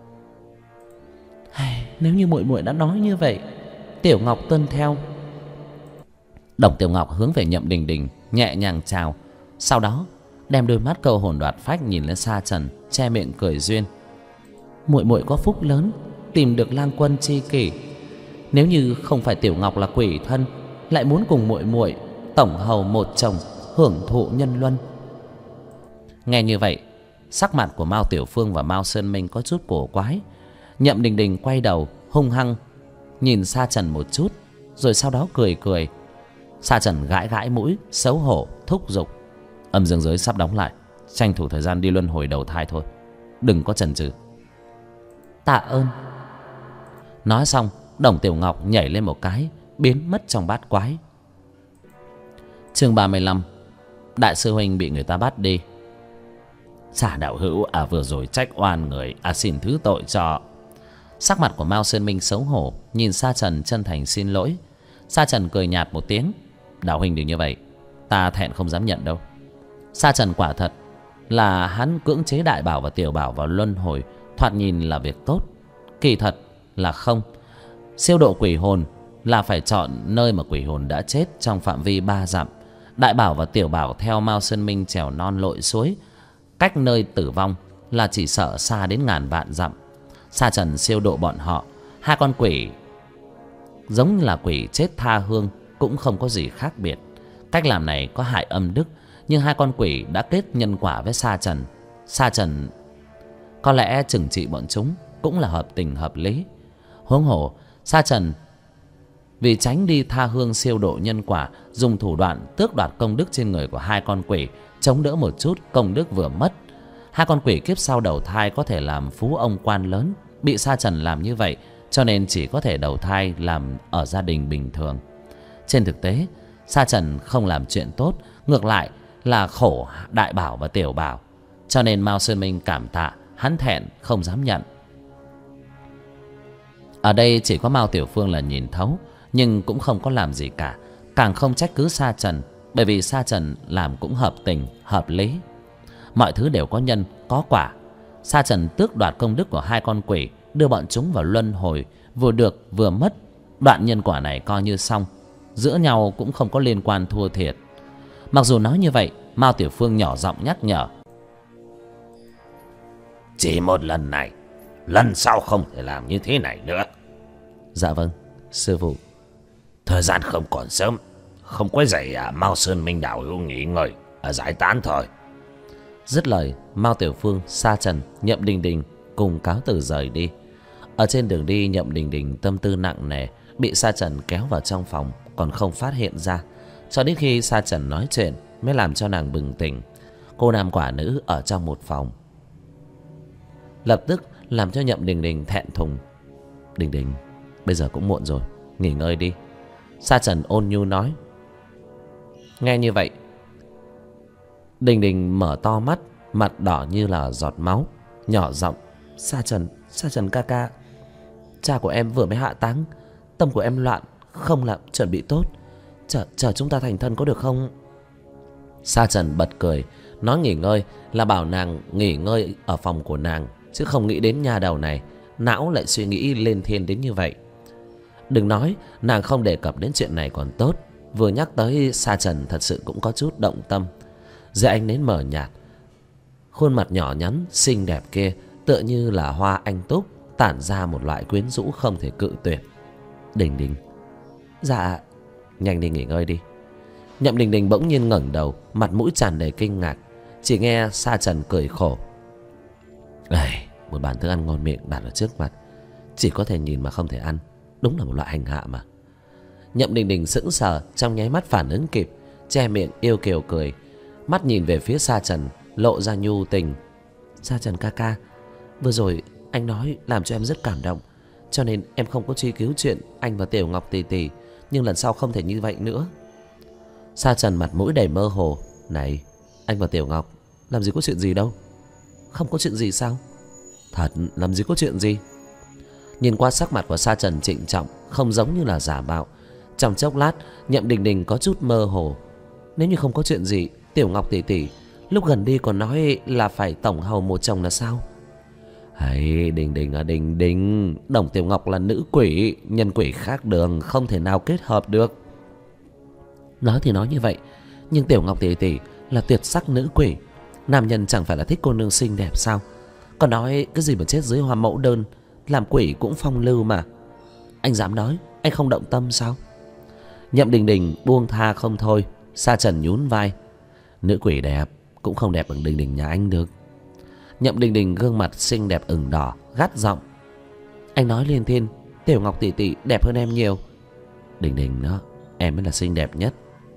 Nếu như muội muội đã nói như vậy, Tiểu Ngọc tuân theo. Đồng Tiểu Ngọc hướng về Nhậm Đình Đình nhẹ nhàng chào, sau đó đem đôi mắt câu hồn đoạt phách nhìn lên Sa Trần, che miệng cười duyên. Muội muội có phúc lớn, tìm được lang quân tri kỷ. Nếu như không phải Tiểu Ngọc là quỷ thân, lại muốn cùng muội muội tổng hầu một chồng, hưởng thụ nhân luân. Nghe như vậy, sắc mặt của Mao Tiểu Phương và Mao Sơn Minh có chút cổ quái. Nhậm Đình Đình quay đầu hung hăng nhìn Sa Trần một chút, rồi sau đó cười cười. Sa Trần gãi gãi mũi, xấu hổ thúc giục. Âm dương giới sắp đóng lại, tranh thủ thời gian đi luân hồi đầu thai thôi, đừng có chần chừ. Tạ ơn. Nói xong, Đồng Tiểu Ngọc nhảy lên một cái, biến mất trong bát quái. Chương 35. Đại sư huynh bị người ta bắt đi. Xả đạo hữu vừa rồi trách oan người, xin thứ tội cho. Sắc mặt của Mao Sơn Minh xấu hổ, nhìn Sa Trần chân thành xin lỗi. Sa Trần cười nhạt một tiếng. Đạo huynh đừng như vậy, ta thẹn không dám nhận đâu. Sa Trần quả thật là hắn cưỡng chế Đại Bảo và Tiểu Bảo vào luân hồi, thoạt nhìn là việc tốt, kỳ thật là không. Siêu độ quỷ hồn là phải chọn nơi mà quỷ hồn đã chết trong phạm vi 3 dặm. Đại Bảo và Tiểu Bảo theo Mao Sơn Minh trèo non lội suối, cách nơi tử vong là chỉ sợ xa đến ngàn vạn dặm. Sa Trần siêu độ bọn họ, 2 con quỷ giống như là quỷ chết tha hương, cũng không có gì khác biệt. Cách làm này có hại âm đức, nhưng 2 con quỷ đã kết nhân quả với Sa Trần. Sa Trần có lẽ trừng trị bọn chúng cũng là hợp tình hợp lý. Huống hồ sa trần vì tránh đi tha hương siêu độ nhân quả, dùng thủ đoạn tước đoạt công đức trên người của hai con quỷ, chống đỡ một chút công đức vừa mất. Hai con quỷ kiếp sau đầu thai có thể làm phú ông quan lớn, bị sa trần làm như vậy cho nên chỉ có thể đầu thai làm ở gia đình bình thường. Trên thực tế sa trần không làm chuyện tốt, ngược lại là khổ đại bảo và tiểu bảo, cho nên Mao Sơn Minh cảm tạ, hắn thẹn không dám nhận. Ở đây chỉ có Mao Tiểu Phương là nhìn thấu, nhưng cũng không có làm gì cả, càng không trách cứ sa trần, bởi vì sa trần làm cũng hợp tình hợp lý. Mọi thứ đều có nhân có quả. Sa trần tước đoạt công đức của hai con quỷ, đưa bọn chúng vào luân hồi, vừa được vừa mất. Đoạn nhân quả này coi như xong, giữa nhau cũng không có liên quan thua thiệt. Mặc dù nói như vậy, Mao Tiểu Phương nhỏ giọng nhắc nhở: chỉ một lần này, lần sau không thể làm như thế này nữa. Dạ vâng, sư phụ. Thời gian không còn sớm, không quấy rầy Mao Sơn Minh đạo hữu nghỉ ngơi, giải tán thôi. Dứt lời, Mao Tiểu Phương, sa trần, Nhậm Đình Đình cùng cáo từ rời đi. Ở trên đường đi, Nhậm Đình Đình tâm tư nặng nề, bị sa trần kéo vào trong phòng còn không phát hiện ra, cho đến khi sa trần nói chuyện mới làm cho nàng bừng tỉnh. Cô nam quả nữ ở trong một phòng, lập tức làm cho Nhậm Đình Đình thẹn thùng. Đình Đình, bây giờ cũng muộn rồi, nghỉ ngơi đi. Sa trần ôn nhu nói. Nghe như vậy, Đình Đình mở to mắt, mặt đỏ như là giọt máu, nhỏ giọng: Sa trần ca ca, cha của em vừa mới hạ táng, tâm của em loạn, không làm chuẩn bị tốt, chờ chúng ta thành thân có được không? Sa trần bật cười, nói nghỉ ngơi là bảo nàng nghỉ ngơi ở phòng của nàng, chứ không nghĩ đến nhà đầu này não lại suy nghĩ lên thiên đến như vậy. Đừng nói nàng không đề cập đến chuyện này còn tốt, vừa nhắc tới sa trần thật sự cũng có chút động tâm. Dưới ánh nến mờ nhạt, khuôn mặt nhỏ nhắn xinh đẹp kia tựa như là hoa anh túc, tản ra một loại quyến rũ không thể cự tuyệt. Đình Đình, dạ, nhanh đi nghỉ ngơi đi. Nhậm Đình Đình bỗng nhiên ngẩng đầu, mặt mũi tràn đầy kinh ngạc. Chỉ nghe sa trần cười khổ: một bàn thức ăn ngon miệng đặt ở trước mặt, chỉ có thể nhìn mà không thể ăn, đúng là một loại hành hạ mà. Nhậm Đình Đình sững sờ, trong nháy mắt phản ứng kịp, che miệng yêu kiều cười, mắt nhìn về phía sa trần lộ ra nhu tình. Sa trần ca ca, vừa rồi anh nói làm cho em rất cảm động, cho nên em không có truy cứu chuyện anh và Tiểu Ngọc tỷ tỷ, nhưng lần sau không thể như vậy nữa. Sa trần mặt mũi đầy mơ hồ: Này, anh và Tiểu Ngọc làm gì có chuyện gì đâu. Không có chuyện gì sao? Thật, làm gì có chuyện gì. Nhìn qua sắc mặt của sa trần trịnh trọng, không giống như là giả mạo. Trong chốc lát, Nhậm Đình Đình có chút mơ hồ. Nếu như không có chuyện gì, Tiểu Ngọc tỷ tỷ lúc gần đi còn nói là phải tổng hầu một chồng là sao? Đình Đình à, Đình Đình, Đồng Tiểu Ngọc là nữ quỷ, nhân quỷ khác đường, không thể nào kết hợp được. Nói thì nói như vậy, nhưng Tiểu Ngọc tỷ tỷ là tuyệt sắc nữ quỷ, nam nhân chẳng phải là thích cô nương xinh đẹp sao? Còn nói cái gì mà chết dưới hoa mẫu đơn, làm quỷ cũng phong lưu mà. Anh dám nói anh không động tâm sao? Nhậm Đình Đình buông tha không thôi. Sa trần nhún vai: Nữ quỷ đẹp cũng không đẹp bằng Đình Đình nhà anh được. Nhậm Đình Đình gương mặt xinh đẹp ửng đỏ, gắt giọng: Anh nói liên thiên, Tiểu Ngọc tỷ tỷ đẹp hơn em nhiều. Đình Đình đó, em mới là xinh đẹp nhất.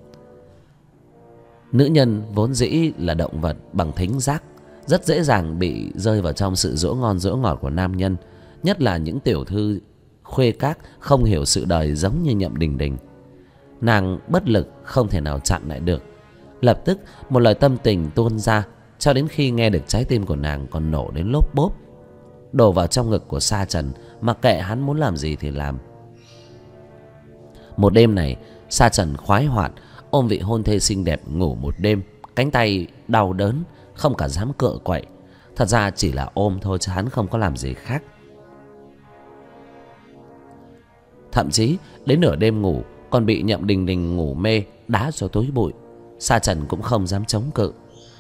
Nữ nhân vốn dĩ là động vật bằng thính giác, rất dễ dàng bị rơi vào trong sự dỗ ngon dỗ ngọt của nam nhân, nhất là những tiểu thư khuê các không hiểu sự đời giống như Nhậm Đình Đình. Nàng bất lực không thể nào chặn lại được, lập tức một lời tâm tình tuôn ra, cho đến khi nghe được trái tim của nàng còn nổ đến lốp bốp, đổ vào trong ngực của sa trần, mặc kệ hắn muốn làm gì thì làm. Một đêm này, sa trần khoái hoạt ôm vị hôn thê xinh đẹp ngủ một đêm, cánh tay đau đớn không cả dám cựa quậy. Thật ra chỉ là ôm thôi chứ hắn không có làm gì khác. Thậm chí đến nửa đêm ngủ còn bị Nhậm Đình Đình ngủ mê đá cho tối bụi. Sa trần cũng không dám chống cự.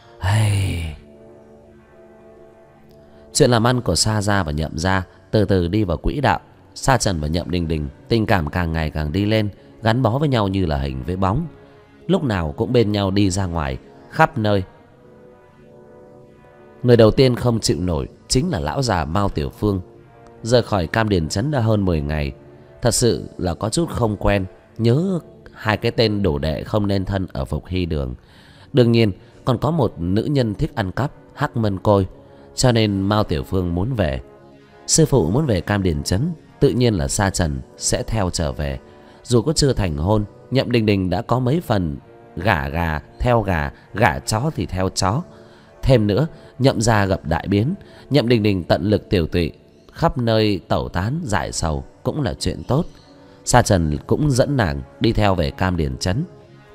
Chuyện làm ăn của Sa gia và Nhậm gia từ từ đi vào quỹ đạo. Sa trần và Nhậm Đình Đình tình cảm càng ngày càng đi lên, gắn bó với nhau như là hình với bóng, lúc nào cũng bên nhau đi ra ngoài khắp nơi. Người đầu tiên không chịu nổi chính là lão già Mao Tiểu Phương. Rời khỏi Cam Điền Trấn đã hơn 10 ngày, thật sự là có chút không quen, nhớ hai cái tên đồ đệ không nên thân ở Phục Hy Đường. Đương nhiên còn có một nữ nhân thích ăn cắp, Hắc Mân Côi, cho nên Mao Tiểu Phương muốn về. Sư phụ muốn về Cam Điền Trấn, tự nhiên là Sa Trần sẽ theo trở về. Dù có chưa thành hôn, Nhậm Đình Đình đã có mấy phần gả gà theo gà, gả chó thì theo chó. Thêm nữa, Nhậm gia gặp đại biến, Nhậm Đình Đình tận lực tiểu tụy, khắp nơi tẩu tán giải sầu cũng là chuyện tốt. Sa Trần cũng dẫn nàng đi theo về Cam Điền Trấn.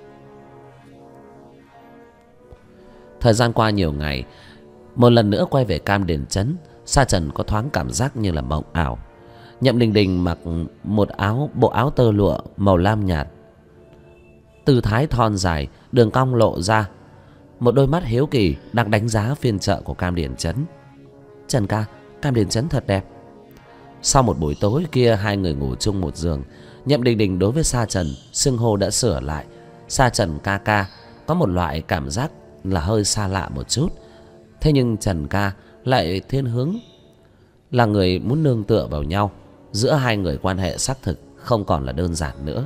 Thời gian qua nhiều ngày, một lần nữa quay về Cam Điền Trấn, Sa Trần có thoáng cảm giác như là mộng ảo. Nhậm Đình Đình mặc một bộ áo tơ lụa màu lam nhạt, tư thái thon dài, đường cong lộ ra, một đôi mắt hiếu kỳ đang đánh giá phiên chợ của Cam Điền Trấn. Trần ca, Cam Điền Trấn thật đẹp. Sau một buổi tối kia hai người ngủ chung một giường, Nhậm Đình Đình đối với Sa Trần xưng hô đã sửa lại. Sa Trần ca ca, có một loại cảm giác là hơi xa lạ một chút. Thế nhưng Trần ca lại thiên hướng là người muốn nương tựa vào nhau. Giữa hai người quan hệ xác thực không còn là đơn giản nữa.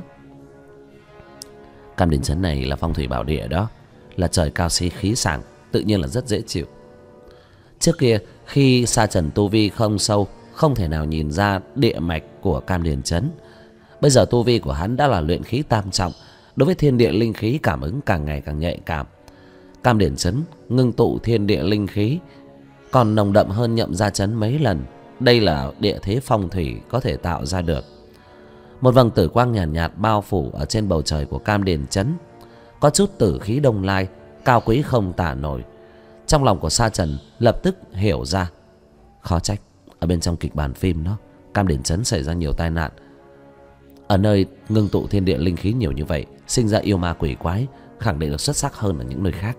Cam Điền Trấn này là phong thủy bảo địa đó, là trời cao khí sảng, tự nhiên là rất dễ chịu. Trước kia khi Sa Trần tu vi không sâu, không thể nào nhìn ra địa mạch của Cam Điền Trấn. Bây giờ tu vi của hắn đã là luyện khí tam trọng, đối với thiên địa linh khí cảm ứng càng ngày càng nhạy cảm. Cam Điền Trấn ngưng tụ thiên địa linh khí còn nồng đậm hơn Nhậm gia trấn mấy lần. Đây là địa thế phong thủy có thể tạo ra được. Một vầng tử quang nhàn nhạt bao phủ ở trên bầu trời của Cam Điền Trấn, có chút tử khí đông lai, cao quý không tả nổi. Trong lòng của Sa Trần lập tức hiểu ra, khó trách ở bên trong kịch bản phim đó, Cam Điền Trấn xảy ra nhiều tai nạn. Ở nơi ngưng tụ thiên địa linh khí nhiều như vậy, sinh ra yêu ma quỷ quái, khẳng định là xuất sắc hơn ở những nơi khác.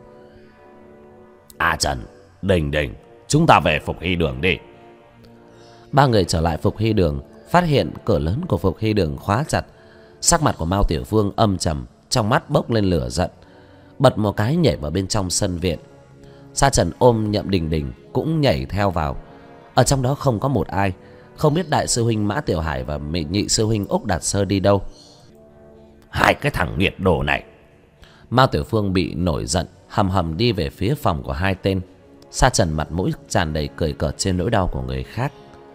Trần, Đình Đình, chúng ta về Phục Hy Đường đi. Ba người trở lại Phục Hy Đường, phát hiện cửa lớn của Phục Hy Đường khóa chặt. Sắc mặt của Mao Tiểu Phương âm trầm, trong mắt bốc lên lửa giận, bật một cái nhảy vào bên trong sân viện. Sa Trần ôm Nhậm Đình Đình cũng nhảy theo vào. Ở trong đó không có một ai, không biết đại sư huynh Mã Tiểu Hải và nhị sư huynh Úc Đạt Sơ đi đâu. Hai cái thằng nghiệt đồ này. Mao Tiểu Phương bị nổi giận, hầm hầm đi về phía phòng của hai tên. Sa Trần mặt mũi tràn đầy cười cợt trên nỗi đau của người khác.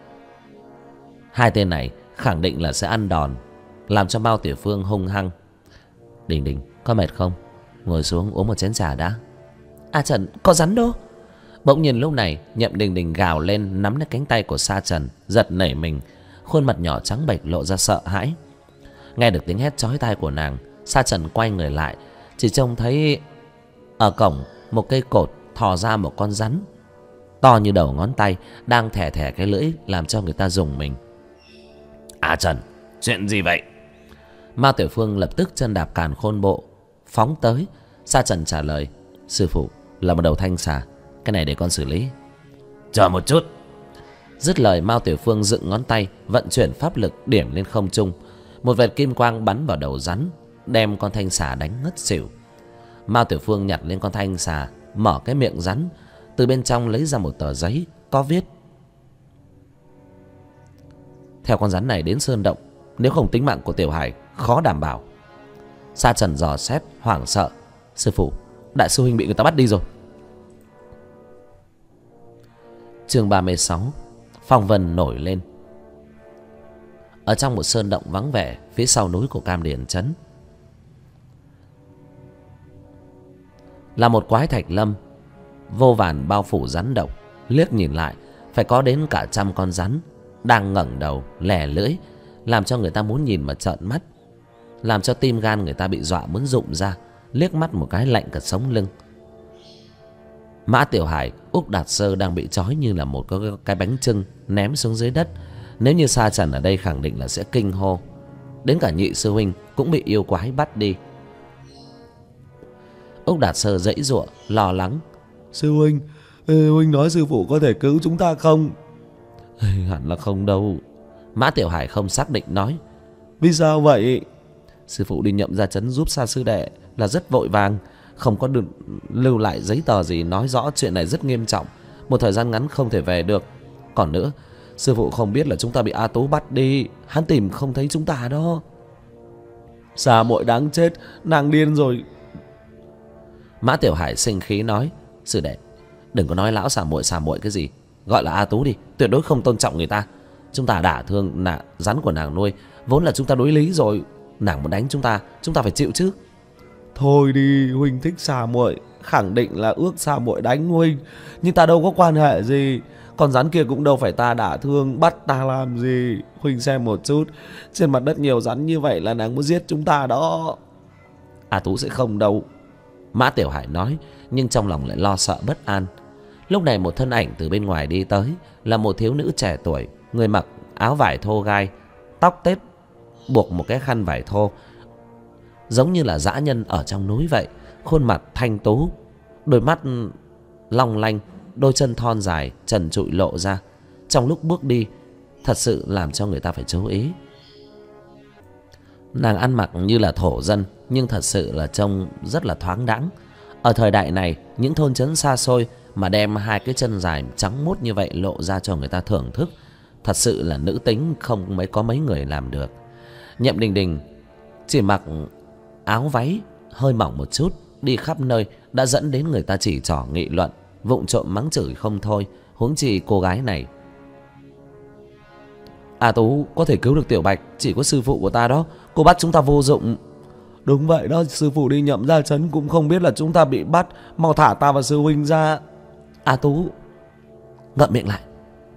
Hai tên này khẳng định là sẽ ăn đòn, làm cho Mao Tiểu Phương hung hăng. Đình Đình, có mệt không? Ngồi xuống uống một chén trà đã. Trần, có rắn đâu. Bỗng nhiên lúc này Nhậm Đình Đình gào lên, nắm lấy cánh tay của Sa Trần, giật nảy mình, khuôn mặt nhỏ trắng bệch lộ ra sợ hãi. Nghe được tiếng hét chói tai của nàng, Sa Trần quay người lại, chỉ trông thấy ở cổng một cây cột thò ra một con rắn to như đầu ngón tay, đang thẻ thẻ cái lưỡi làm cho người ta rùng mình. Trần, chuyện gì vậy? Mao Tiểu Phương lập tức chân đạp càn khôn bộ phóng tới. Sa Trần trả lời, sư phụ, là một đầu thanh xà, cái này để con xử lý. Chờ một chút. Dứt lời, Mao Tiểu Phương dựng ngón tay, vận chuyển pháp lực điểm lên không trung. Một vệt kim quang bắn vào đầu rắn, đem con thanh xà đánh ngất xỉu. Mao Tiểu Phương nhặt lên con thanh xà, mở cái miệng rắn, từ bên trong lấy ra một tờ giấy có viết: theo con rắn này đến sơn động, nếu không tính mạng của Tiểu Hải khó đảm bảo. Sa Trần dò xét hoảng sợ, sư phụ, đại sư huynh bị người ta bắt đi rồi. Chương 36, phong vân nổi lên. Ở trong một sơn động vắng vẻ phía sau núi của Cam Điền Trấn, là một quái thạch lâm vô vàn bao phủ rắn độc. Liếc nhìn lại phải có đến cả 100 con rắn đang ngẩng đầu lè lưỡi, làm cho người ta muốn nhìn mà trợn mắt, làm cho tim gan người ta bị dọa muốn rụng ra. Liếc mắt một cái lạnh cả sống lưng. Mã Tiểu Hải, Úc Đạt Sơ đang bị trói như là một cái bánh chưng ném xuống dưới đất. Nếu như Sa Trần ở đây khẳng định là sẽ kinh hô. Đến cả nhị sư huynh cũng bị yêu quái bắt đi. Úc Đạt Sơ giãy giụa lo lắng, sư huynh, huynh nói sư phụ có thể cứu chúng ta không? Hẳn là không đâu. Mã Tiểu Hải không xác định nói, vì sao vậy? Sư phụ đi Nhậm gia trấn giúp Sa sư đệ là rất vội vàng, không có được lưu lại giấy tờ gì nói rõ chuyện này rất nghiêm trọng. một thời gian ngắn không thể về được. Còn nữa, sư phụ không biết là chúng ta bị A Tú bắt đi, hắn tìm không thấy chúng ta đó. Xà muội đáng chết, nàng điên rồi. Mã Tiểu Hải sinh khí nói: sư đệ, đừng có nói lão xà muội cái gì, gọi là A Tú đi, tuyệt đối không tôn trọng người ta. Chúng ta đả thương rắn của nàng nuôi, vốn là chúng ta đối lý rồi, nàng muốn đánh chúng ta phải chịu chứ. Thôi đi, huynh thích xà muội, khẳng định là ước xà muội đánh huynh, nhưng ta đâu có quan hệ gì. Con rắn kia cũng đâu phải ta đả thương, bắt ta làm gì. Huynh xem một chút, trên mặt đất nhiều rắn như vậy là nàng muốn giết chúng ta đó. A Tú sẽ không đâu, Mã Tiểu Hải nói, nhưng trong lòng lại lo sợ bất an. Lúc này một thân ảnh từ bên ngoài đi tới, là một thiếu nữ trẻ tuổi, người mặc áo vải thô gai, tóc tết buộc một cái khăn vải thô, giống như là dã nhân ở trong núi vậy. Khuôn mặt thanh tú, đôi mắt long lanh, đôi chân thon dài trần trụi lộ ra. Trong lúc bước đi, thật sự làm cho người ta phải chú ý. Nàng ăn mặc như là thổ dân, nhưng thật sự là trông rất là thoáng đãng. Ở thời đại này, những thôn trấn xa xôi mà đem hai cái chân dài trắng muốt như vậy lộ ra cho người ta thưởng thức, thật sự là nữ tính không có mấy người làm được. Nhậm Đình Đình chỉ mặc áo váy hơi mỏng một chút, đi khắp nơi đã dẫn đến người ta chỉ trỏ nghị luận, vụng trộm mắng chửi không thôi, huống chi cô gái này. A Tú có thể cứu được Tiểu Bạch chỉ có sư phụ của ta đó, cô bắt chúng ta vô dụng. Đúng vậy đó, sư phụ đi Nhậm Gia Trấn cũng không biết là chúng ta bị bắt, mau thả ta và sư huynh ra. A Tú ngậm miệng lại.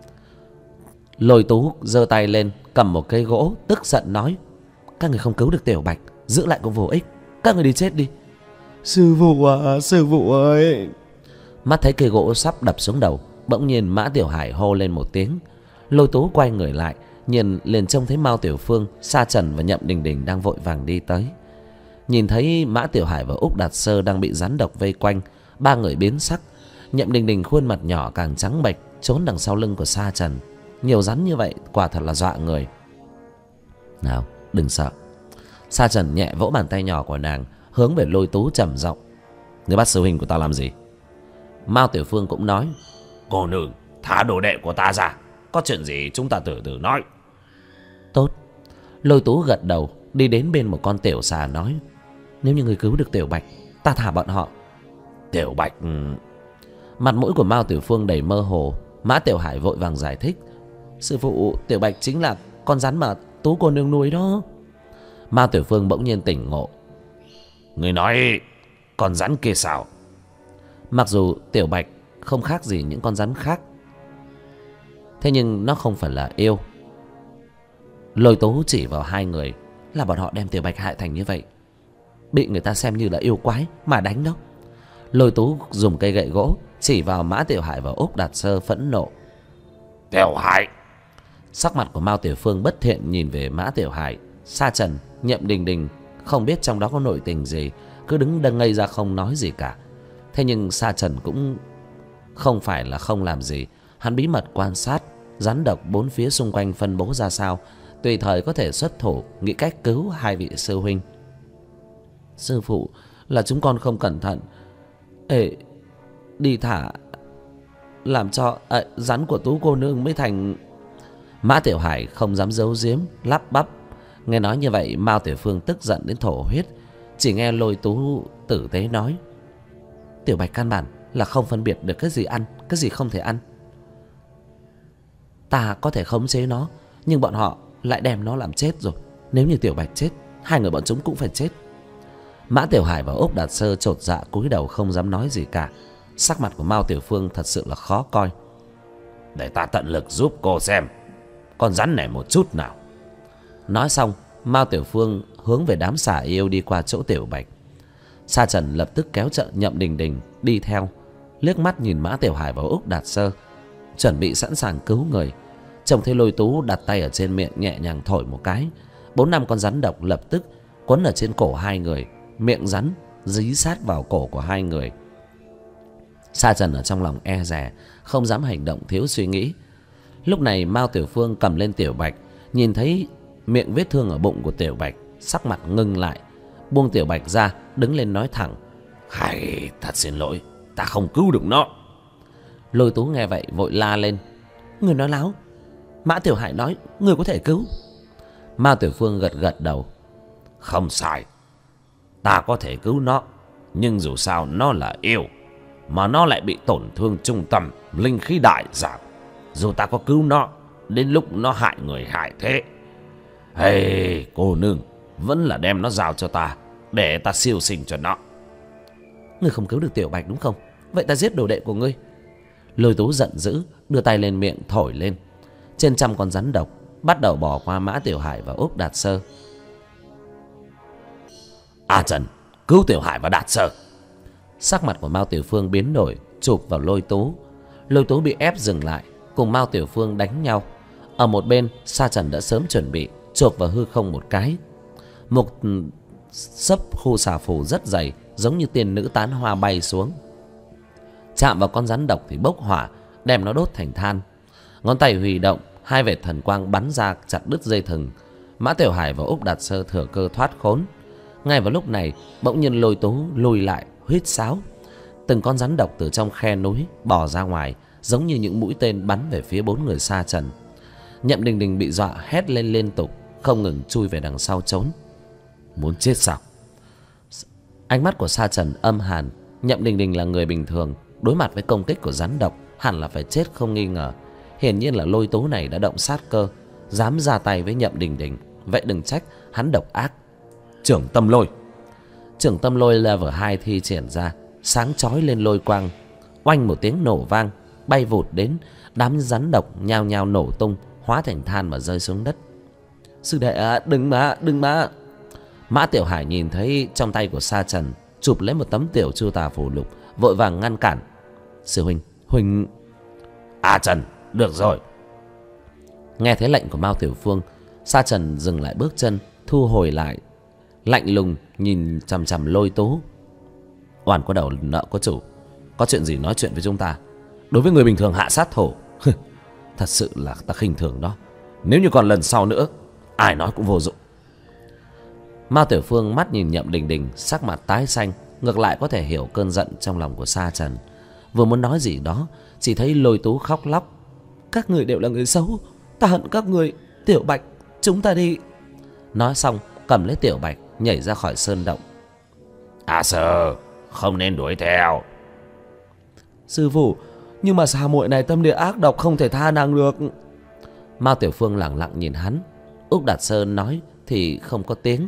Lôi Tú giơ tay lên cầm một cây gỗ, tức giận nói: các người không cứu được Tiểu Bạch, giữ lại cũng vô ích, các người đi chết đi. Sư phụ à, sư phụ ơi. Mắt thấy cây gỗ sắp đập xuống đầu, bỗng nhiên Mã Tiểu Hải hô lên một tiếng. Lôi Tú quay người lại, nhìn liền trông thấy Mao Tiểu Phương, Sa Trần và Nhậm Đình Đình đang vội vàng đi tới. Nhìn thấy Mã Tiểu Hải và Úc Đạt Sơ đang bị rắn độc vây quanh, ba người biến sắc. Nhậm Đình Đình khuôn mặt nhỏ càng trắng bệch, trốn đằng sau lưng của Sa Trần. Nhiều rắn như vậy quả thật là dọa người. Nào, đừng sợ. Sa Trần nhẹ vỗ bàn tay nhỏ của nàng, hướng về Lôi Tú trầm giọng: ngươi bắt sư huynh của ta làm gì? Mao Tiểu Phương cũng nói: cô nương thả đồ đệ của ta ra, có chuyện gì chúng ta từ từ nói. Tốt. Lôi Tú gật đầu, đi đến bên một con tiểu xà nói: nếu như người cứu được Tiểu Bạch, ta thả bọn họ. Tiểu Bạch... Mặt mũi của Mao Tiểu Phương đầy mơ hồ. Mã Tiểu Hải vội vàng giải thích: sư phụ, Tiểu Bạch chính là con rắn mà Tú cô nương nuôi đó. Mao Tiểu Phương bỗng nhiên tỉnh ngộ: người nói con rắn kia sao? Mặc dù Tiểu Bạch không khác gì những con rắn khác, thế nhưng nó không phải là yêu. Lôi Tú chỉ vào hai người, là bọn họ đem Tiểu Bạch hại thành như vậy, bị người ta xem như là yêu quái mà đánh đó. Lôi Tú dùng cây gậy gỗ chỉ vào Mã Tiểu Hải và Úc Đạt Sơ phẫn nộ: Tiểu Hải! Sắc mặt của Mao Tiểu Phương bất thiện nhìn về Mã Tiểu Hải. Sa Trần, Nhậm Đình Đình không biết trong đó có nội tình gì, cứ đứng đơ ngây ra không nói gì cả. Thế nhưng Sa Trần cũng không phải là không làm gì, hắn bí mật quan sát rắn độc bốn phía xung quanh phân bố ra sao, tùy thời có thể xuất thủ nghĩ cách cứu hai vị sư huynh. Sư phụ, là chúng con không cẩn thận đi thả, làm cho rắn của Tú cô nương mới thành. Mã Tiểu Hải không dám giấu giếm, lắp bắp. Nghe nói như vậy, Mao Tiểu Phương tức giận đến thổ huyết. Chỉ nghe Lôi Tú tử tế nói: Tiểu Bạch căn bản là không phân biệt được cái gì ăn, cái gì không thể ăn. Ta có thể khống chế nó, nhưng bọn họ lại đem nó làm chết rồi. Nếu như Tiểu Bạch chết, hai người bọn chúng cũng phải chết. Mã Tiểu Hải và Úc Đạt Sơ chột dạ cúi đầu không dám nói gì cả. Sắc mặt của Mao Tiểu Phương thật sự là khó coi. Để ta tận lực giúp cô xem con rắn này một chút nào. Nói xong, Mao Tiểu Phương hướng về đám xà yêu đi qua chỗ Tiểu Bạch. Sa Trần lập tức kéo trợ Nhậm Đình Đình đi theo, liếc mắt nhìn Mã Tiểu Hải và Úc Đạt Sơ, chuẩn bị sẵn sàng cứu người. Trông thấy Lôi Tú đặt tay ở trên miệng nhẹ nhàng thổi một cái, 4-5 con rắn độc lập tức quấn ở trên cổ hai người, miệng rắn dí sát vào cổ của hai người. Sa Trần ở trong lòng e dè, không dám hành động thiếu suy nghĩ. Lúc này Mao Tiểu Phương cầm lên Tiểu Bạch, nhìn thấy miệng vết thương ở bụng của Tiểu Bạch, sắc mặt ngưng lại, buông Tiểu Bạch ra, đứng lên nói thẳng: Hay thật xin lỗi, ta không cứu được nó. Lôi Tú nghe vậy vội la lên: Người nói láo, Mã Tiểu Hải nói người có thể cứu. Mao Tiểu Phương gật gật đầu: Không sai, ta có thể cứu nó, nhưng dù sao nó là yêu, mà nó lại bị tổn thương trung tâm, linh khí đại giảm. Dù ta có cứu nó, đến lúc nó hại người hại thế. Hey, cô nương, vẫn là đem nó giao cho ta, để ta siêu sinh cho nó. Ngươi không cứu được Tiểu Bạch đúng không? Vậy ta giết đồ đệ của ngươi. Lôi Tú giận dữ, đưa tay lên miệng thổi lên. Trên trăm con rắn độc bắt đầu bò qua Mã Tiểu Hải và Úc Đạt Sơ. A Trần, cứu Tiểu Hải và Đạt Sơ. Sắc mặt của Mao Tiểu Phương biến đổi, chụp vào Lôi Tú. Lôi Tú bị ép dừng lại, cùng Mao Tiểu Phương đánh nhau. Ở một bên, Sa Trần đã sớm chuẩn bị, chộp vào hư không một cái. Một sấp khu xà phù rất dày, giống như tiên nữ tán hoa bay xuống. Chạm vào con rắn độc thì bốc hỏa, đem nó đốt thành than. Ngón tay huy động, hai vệt thần quang bắn ra chặt đứt dây thừng. Mã Tiểu Hải và Úc Đạt Sơ thừa cơ thoát khốn. Ngay vào lúc này, bỗng nhiên Lôi Tú lùi lại, huýt sáo. Từng con rắn độc từ trong khe núi bò ra ngoài, giống như những mũi tên bắn về phía bốn người Sa Trần. Nhậm Đình Đình bị dọa hét lên liên tục, không ngừng chui về đằng sau trốn. Muốn chết sao? Ánh mắt của Sa Trần âm hàn. Nhậm Đình Đình là người bình thường, đối mặt với công kích của rắn độc hẳn là phải chết không nghi ngờ. Hiển nhiên là Lôi Tú này đã động sát cơ, dám ra tay với Nhậm Đình Đình. Vậy đừng trách hắn độc ác. Trưởng Tâm Lôi. Trưởng Tâm Lôi level 2 thi triển ra, sáng chói lên lôi quang. Oanh một tiếng nổ vang, bay vụt đến, đám rắn độc nhao nhao nổ tung, hóa thành than mà rơi xuống đất. Sư đệ à, đừng mà. Mã Tiểu Hải nhìn thấy trong tay của Sa Trần chụp lấy một tấm tiểu chu tà phù lục, vội vàng ngăn cản. Sư huynh. A Trần, được rồi. Nghe thấy lệnh của Mao Tiểu Phương, Sa Trần dừng lại bước chân, thu hồi lại, lạnh lùng nhìn chằm chằm Lôi Tú. Oan có đầu nợ có chủ, có chuyện gì nói chuyện với chúng ta. Đối với người bình thường hạ sát thủ, thật sự là ta khinh thường đó. Nếu như còn lần sau nữa, ai nói cũng vô dụng. Mao Tiểu Phương mắt nhìn Nhậm Đình Đình, sắc mặt tái xanh, ngược lại có thể hiểu cơn giận trong lòng của Sa Trần. Vừa muốn nói gì đó, chỉ thấy Lôi Tú khóc lóc. Các người đều là người xấu, ta hận các người. Tiểu Bạch, chúng ta đi. Nói xong cầm lấy Tiểu Bạch nhảy ra khỏi sơn động. A Sơ, không nên đuổi theo. Sư phụ, nhưng mà Sa muội này tâm địa ác độc, không thể tha nàng được. Mao Tiểu Phương lẳng lặng nhìn hắn. Úc Đạt Sơn nói thì không có tiếng.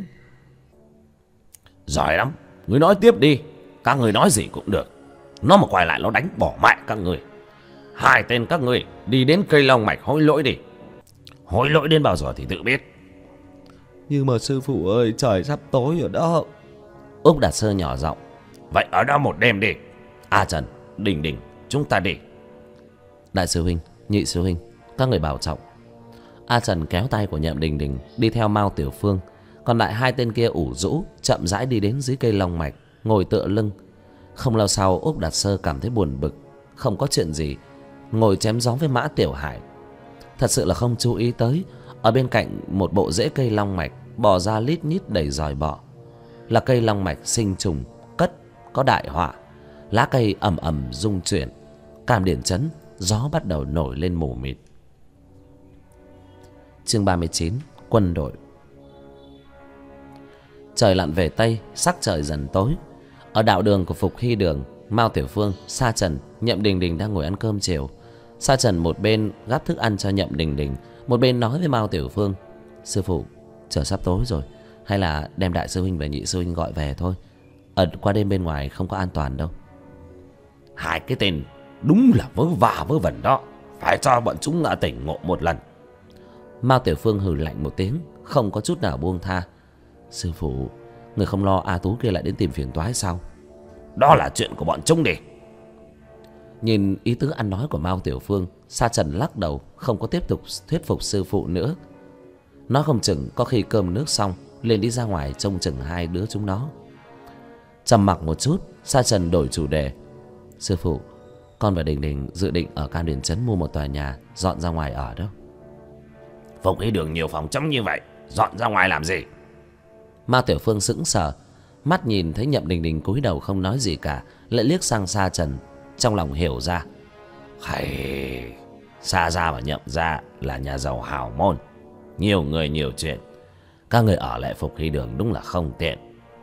Giỏi lắm, ngươi nói tiếp đi. Các người nói gì cũng được. Nó mà quay lại nó đánh bỏ mẹ các người. Hai tên các người đi đến cây long mạch hối lỗi đi. Hối lỗi đến bao giờ thì tự biết. Nhưng mà sư phụ ơi, trời sắp tối rồi đó. Úc Đạt Sơ nhỏ giọng. Vậy ở đó một đêm đi. A Trần, Đình Đình, chúng ta đi. Đại sư huynh, nhị sư huynh, các người bảo trọng. A Trần kéo tay của Nhậm Đình Đình đi theo Mao Tiểu Phương. Còn lại hai tên kia ủ rũ chậm rãi đi đến dưới cây long mạch, ngồi tựa lưng. Không lâu sau, Úc Đạt Sơ cảm thấy buồn bực, không có chuyện gì, ngồi chém gió với Mã Tiểu Hải. Thật sự là không chú ý tới, ở bên cạnh một bộ rễ cây long mạch bò ra lít nhít đầy giòi bọ. Là cây long mạch sinh trùng cất có đại họa. Lá cây ầm ầm rung chuyển, Cam Điển Trấn gió bắt đầu nổi lên mù mịt. Chương 39, quân đội. Trời lặn về tây, sắc trời dần tối. Ở đạo đường của Phục Hy Đường, Mao Tiểu Phương, Sa Trần, Nhậm Đình Đình đang ngồi ăn cơm chiều. Sa Trần một bên gắp thức ăn cho Nhậm Đình Đình, một bên nói với Mao Tiểu Phương. Sư phụ, trời sắp tối rồi, hay là đem đại sư huynh và nhị sư huynh gọi về thôi. Ở qua đêm bên ngoài không có an toàn đâu. Hai cái tên đúng là vớ vả vớ vẩn đó. Phải cho bọn chúng ngã tỉnh ngộ một lần. Mao Tiểu Phương hừ lạnh một tiếng, không có chút nào buông tha. Sư phụ, người không lo A Tú kia lại đến tìm phiền toái sao? Đó là chuyện của bọn chúng đi. Nhìn ý tứ ăn nói của Mao Tiểu Phương, Sa Trần lắc đầu, không có tiếp tục thuyết phục sư phụ nữa. Nói không chừng có khi cơm nước xong liền đi ra ngoài trông chừng hai đứa chúng nó. Trầm mặc một chút, Sa Trần đổi chủ đề. Sư phụ, con và Đình Đình dự định ở Cam Điển Trấn mua một tòa nhà, dọn ra ngoài ở đó. Phục Hy Đường nhiều phòng trống như vậy, dọn ra ngoài làm gì? Mao Tiểu Phương sững sờ, mắt nhìn thấy Nhậm Đình Đình cúi đầu không nói gì cả, lại liếc sang Sa Trần, trong lòng hiểu ra. Hay Sa Gia và Nhậm Gia là nhà giàu hào môn, nhiều người nhiều chuyện. Các người ở lại Phục Hy Đường đúng là không tiện.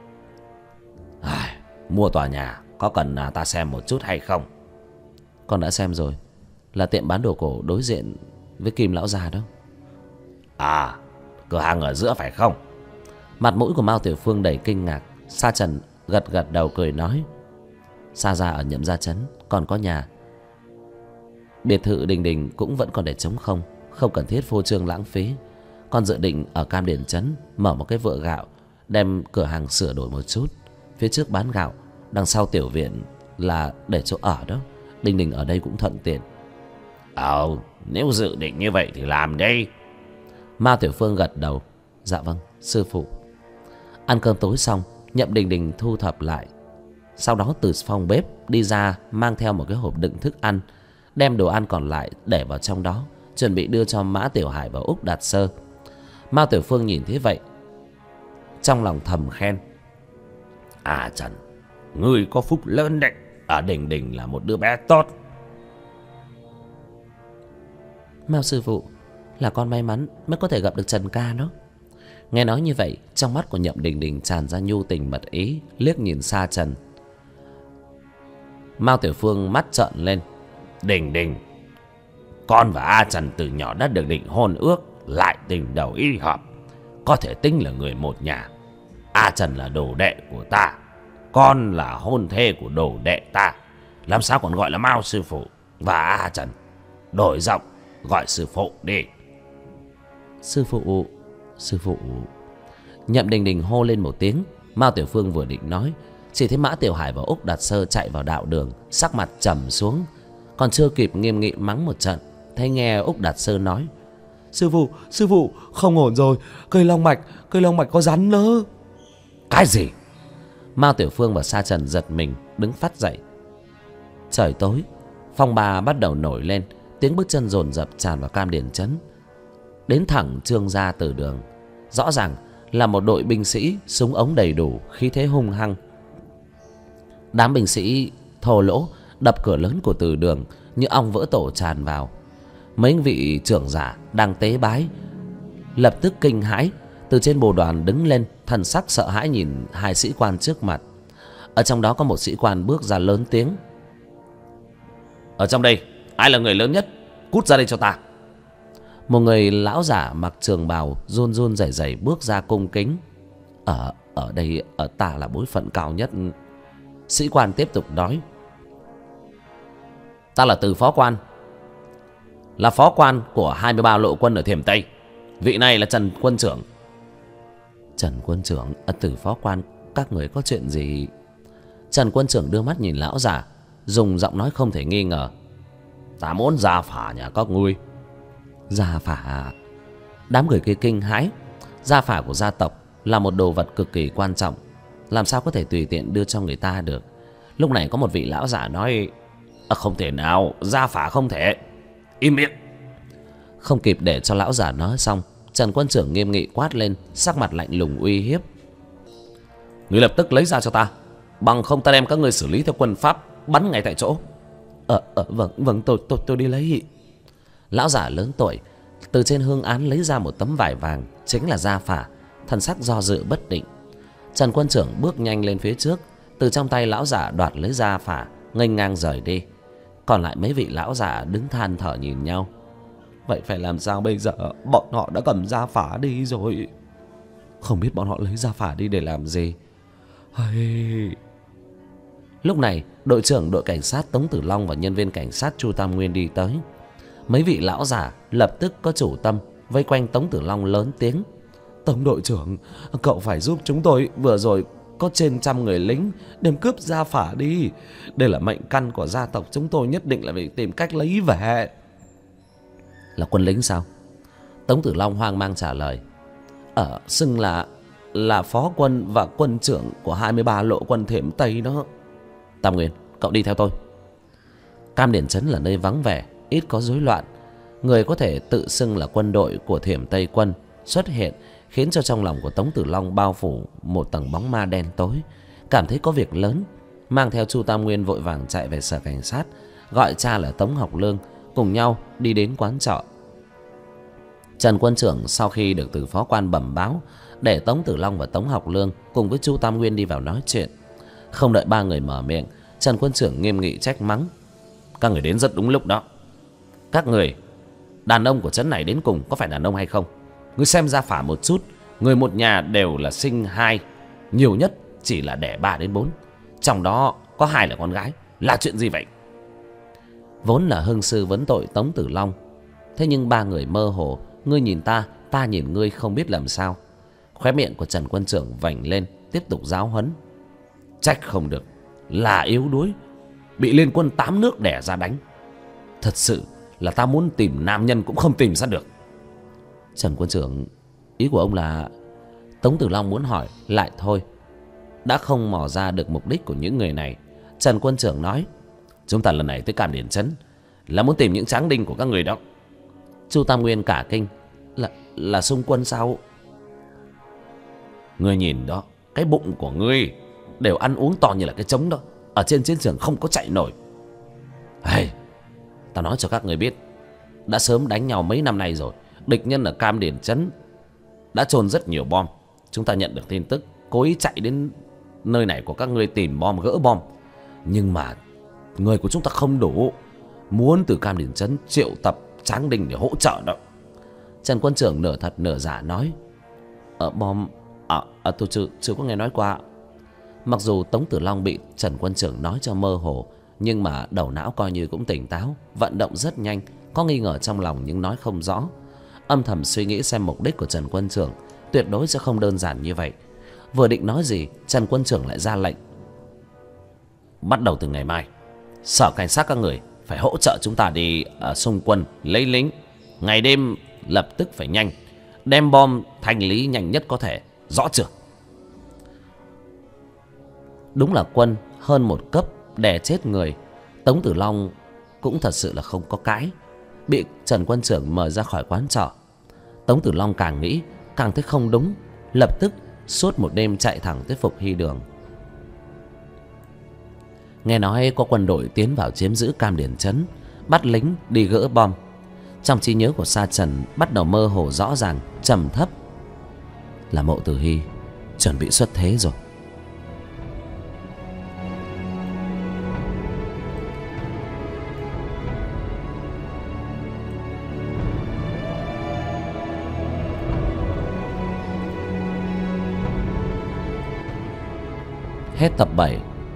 Mua tòa nhà có cần ta xem một chút hay không? Con đã xem rồi, là tiệm bán đồ cổ đối diện với Kim lão già đó. À, cửa hàng ở giữa phải không? Mặt mũi của Mao Tiểu Phương đầy kinh ngạc. Sa Trần gật gật đầu cười nói: Sa gia ở Nhậm Gia trấn còn có nhà. Biệt thự Đình Đình cũng vẫn còn để trống không, không cần thiết phô trương lãng phí. Con dự định ở Cam Điền trấn mở một cái vựa gạo, đem cửa hàng sửa đổi một chút. Phía trước bán gạo, đằng sau tiểu viện là để chỗ ở đó. Đình Đình ở đây cũng thuận tiện. Nếu dự định như vậy thì làm đi. Mao Tiểu Phương gật đầu: Dạ vâng sư phụ. Ăn cơm tối xong, Nhậm Đình Đình thu thập lại, sau đó từ phòng bếp đi ra, mang theo một cái hộp đựng thức ăn, đem đồ ăn còn lại để vào trong đó, chuẩn bị đưa cho Mã Tiểu Hải và Úc Đạt Sơ. Mao Tiểu Phương nhìn thấy vậy, trong lòng thầm khen: Trần, ngươi có phúc lớn đấy, ở Đình Đình là một đứa bé tốt. Mao sư phụ, là con may mắn mới có thể gặp được Trần ca đó. Nghe nói như vậy, trong mắt của Nhậm Đình Đình tràn ra nhu tình mật ý, liếc nhìn Sa Trần. Mao Tiểu Phương mắt trợn lên: Đình Đình, con và A Trần từ nhỏ đã được định hôn ước, lại tình đầu ý hợp, có thể tính là người một nhà. A Trần là đồ đệ của ta, con là hôn thê của đồ đệ ta, làm sao còn gọi là Mao sư phụ và A Trần? Đổi giọng gọi sư phụ đi. Sư phụ, sư phụ. Nhậm Đình Đình hô lên một tiếng. Mao Tiểu Phương vừa định nói, chỉ thấy Mã Tiểu Hải và Úc Đạt Sơ chạy vào đạo đường, sắc mặt trầm xuống. Còn chưa kịp nghiêm nghị mắng một trận, thấy nghe Úc Đạt Sơ nói: Sư phụ, không ổn rồi, cây long mạch có rắn nữa. Cái gì? Mao Tiểu Phương và Sa Trần giật mình đứng phát dậy. Trời tối, phong ba bắt đầu nổi lên, tiếng bước chân dồn dập tràn vào Cam Điền trấn, đến thẳng Trương gia từ đường. Rõ ràng là một đội binh sĩ, súng ống đầy đủ, khí thế hung hăng. Đám binh sĩ thô lỗ đập cửa lớn của từ đường như ong vỡ tổ tràn vào. Mấy vị trưởng giả đang tế bái lập tức kinh hãi, từ trên bồ đoàn đứng lên, thần sắc sợ hãi nhìn hai sĩ quan trước mặt. Ở trong đó có một sĩ quan bước ra lớn tiếng: Ở trong đây ai là người lớn nhất? Cút ra đây cho ta. Một người lão giả mặc trường bào run run rẩy rẩy bước ra cung kính: Ở đây ta là bối phận cao nhất. Sĩ quan tiếp tục nói: Ta là Từ phó quan, là phó quan của 23 lộ quân ở Thiểm Tây. Vị này là Trần quân trưởng. Trần quân trưởng, Từ phó quan, các người có chuyện gì? Trần quân trưởng đưa mắt nhìn lão giả, dùng giọng nói không thể nghi ngờ: Ta muốn gia phả nhà các ngươi. Gia phả? Đám người kia kinh hãi. Gia phả của gia tộc là một đồ vật cực kỳ quan trọng, làm sao có thể tùy tiện đưa cho người ta được. Lúc này có một vị lão giả nói: Không thể nào, gia phả không thể. Im miệng. Không kịp để cho lão giả nói xong, Trần quân trưởng nghiêm nghị quát lên, sắc mặt lạnh lùng uy hiếp: Ngươi lập tức lấy ra cho ta, bằng không ta đem các ngươi xử lý theo quân pháp, bắn ngay tại chỗ. Vâng, tôi đi lấy. Lão giả lớn tuổi từ trên hương án lấy ra một tấm vải vàng, chính là gia phả, thần sắc do dự bất định. Trần quân trưởng bước nhanh lên phía trước, từ trong tay lão giả đoạt lấy gia phả, nghênh ngang rời đi. Còn lại mấy vị lão giả đứng than thở nhìn nhau. Vậy phải làm sao bây giờ? Bọn họ đã cầm gia phả đi rồi. Không biết bọn họ lấy gia phả đi để làm gì. Hay... Lúc này, đội trưởng đội cảnh sát Tống Tử Long và nhân viên cảnh sát Chu Tam Nguyên đi tới. Mấy vị lão giả lập tức có chủ tâm, vây quanh Tống Tử Long lớn tiếng: Tống đội trưởng, cậu phải giúp chúng tôi. Vừa rồi có trên 100 người lính đem cướp gia phả đi. Đây là mệnh căn của gia tộc chúng tôi, nhất định là phải tìm cách lấy về. Là quân lính sao? Tống Tử Long hoang mang trả lời: Xưng là phó quân và quân trưởng của 23 lộ quân Thiểm Tây đó. Tam Nguyên, cậu đi theo tôi. Cam Điền trấn là nơi vắng vẻ, ít có rối loạn. Người có thể tự xưng là quân đội của Thiểm Tây quân xuất hiện, khiến cho trong lòng của Tống Tử Long bao phủ một tầng bóng ma đen tối, cảm thấy có việc lớn. Mang theo Chu Tam Nguyên vội vàng chạy về sở cảnh sát, gọi cha là Tống Học Lương cùng nhau đi đến quán trọ. Trần Quân Trưởng sau khi được từ phó quan bẩm báo để Tống Tử Long và Tống Học Lương cùng với Chu Tam Nguyên đi vào nói chuyện. Không đợi ba người mở miệng, Trần Quân Trưởng nghiêm nghị trách mắng: các người đến rất đúng lúc đó. Các người đàn ông của trấn này đến cùng có phải đàn ông hay không? Ngươi xem gia phả một chút, người một nhà đều là sinh 2, nhiều nhất chỉ là đẻ 3 đến 4, trong đó có 2 là con gái. Là chuyện gì vậy? Vốn là hương sư vấn tội Tống Tử Long, thế nhưng ba người mơ hồ, ngươi nhìn ta, ta nhìn ngươi, không biết làm sao. Khóe miệng của Trần Quân Trưởng vành lên, tiếp tục giáo huấn: trách không được, là yếu đuối, bị liên quân 8 nước đẻ ra đánh. Thật sự là ta muốn tìm nam nhân cũng không tìm ra được. Trần Quân Trưởng, ý của ông là... Tống Tử Long muốn hỏi lại thôi, đã không mò ra được mục đích của những người này. Trần Quân Trưởng nói: chúng ta lần này tới Cam Điền Trấn là muốn tìm những tráng đinh của các người đó. Chu Tam Nguyên cả kinh: là xung quân sao? Ngươi nhìn đó, cái bụng của ngươi đều ăn uống to như là cái trống đó, ở trên chiến trường không có chạy nổi. Hey, ta nói cho các người biết, đã sớm đánh nhau mấy năm nay rồi. Địch nhân ở Cam Điền Trấn đã chôn rất nhiều bom. Chúng ta nhận được tin tức, cố ý chạy đến nơi này của các ngươi tìm bom, gỡ bom. Nhưng mà người của chúng ta không đủ, muốn từ Cam Điền Trấn triệu tập tráng đinh để hỗ trợ đó. Trần Quân Trưởng nửa thật nửa giả nói: bom tôi chưa có nghe nói qua. Mặc dù Tống Tử Long bị Trần Quân Trưởng nói cho mơ hồ, nhưng mà đầu não coi như cũng tỉnh táo, vận động rất nhanh, có nghi ngờ trong lòng nhưng nói không rõ. Âm thầm suy nghĩ xem mục đích của Trần Quân Trưởng tuyệt đối sẽ không đơn giản như vậy. Vừa định nói gì, Trần Quân Trưởng lại ra lệnh: bắt đầu từ ngày mai, sở cảnh sát các người phải hỗ trợ chúng ta đi xung quân lấy lính. Ngày đêm lập tức phải nhanh, đem bom thanh lý nhanh nhất có thể, rõ chưa? Đúng là quân hơn một cấp đè chết người. Tống Tử Long cũng thật sự là không có cãi, bị Trần Quân Trưởng mời ra khỏi quán trọ. Tống Tử Long càng nghĩ càng thấy không đúng, lập tức suốt một đêm chạy thẳng tới Phục Hy Đường. Nghe nói có quân đội tiến vào chiếm giữ Cam Điền Trấn, bắt lính đi gỡ bom. Trong trí nhớ của Sa Trần bắt đầu mơ hồ rõ ràng, trầm thấp: là Mộ Tử Hy chuẩn bị xuất thế rồi. Hết tập 7.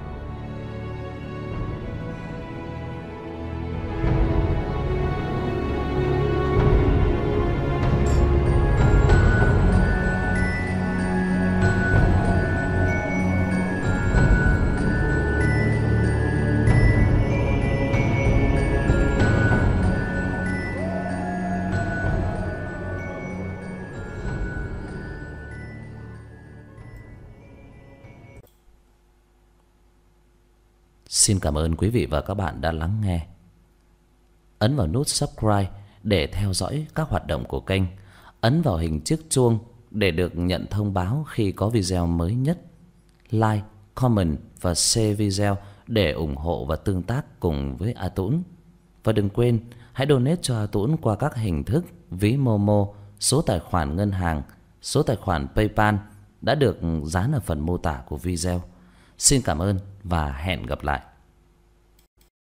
Xin cảm ơn quý vị và các bạn đã lắng nghe. Ấn vào nút subscribe để theo dõi các hoạt động của kênh. Ấn vào hình chiếc chuông để được nhận thông báo khi có video mới nhất. Like, comment và share video để ủng hộ và tương tác cùng với A Tũng. Và đừng quên hãy donate cho A Tũng qua các hình thức ví Momo, số tài khoản ngân hàng, số tài khoản PayPal đã được dán ở phần mô tả của video. Xin cảm ơn và hẹn gặp lại.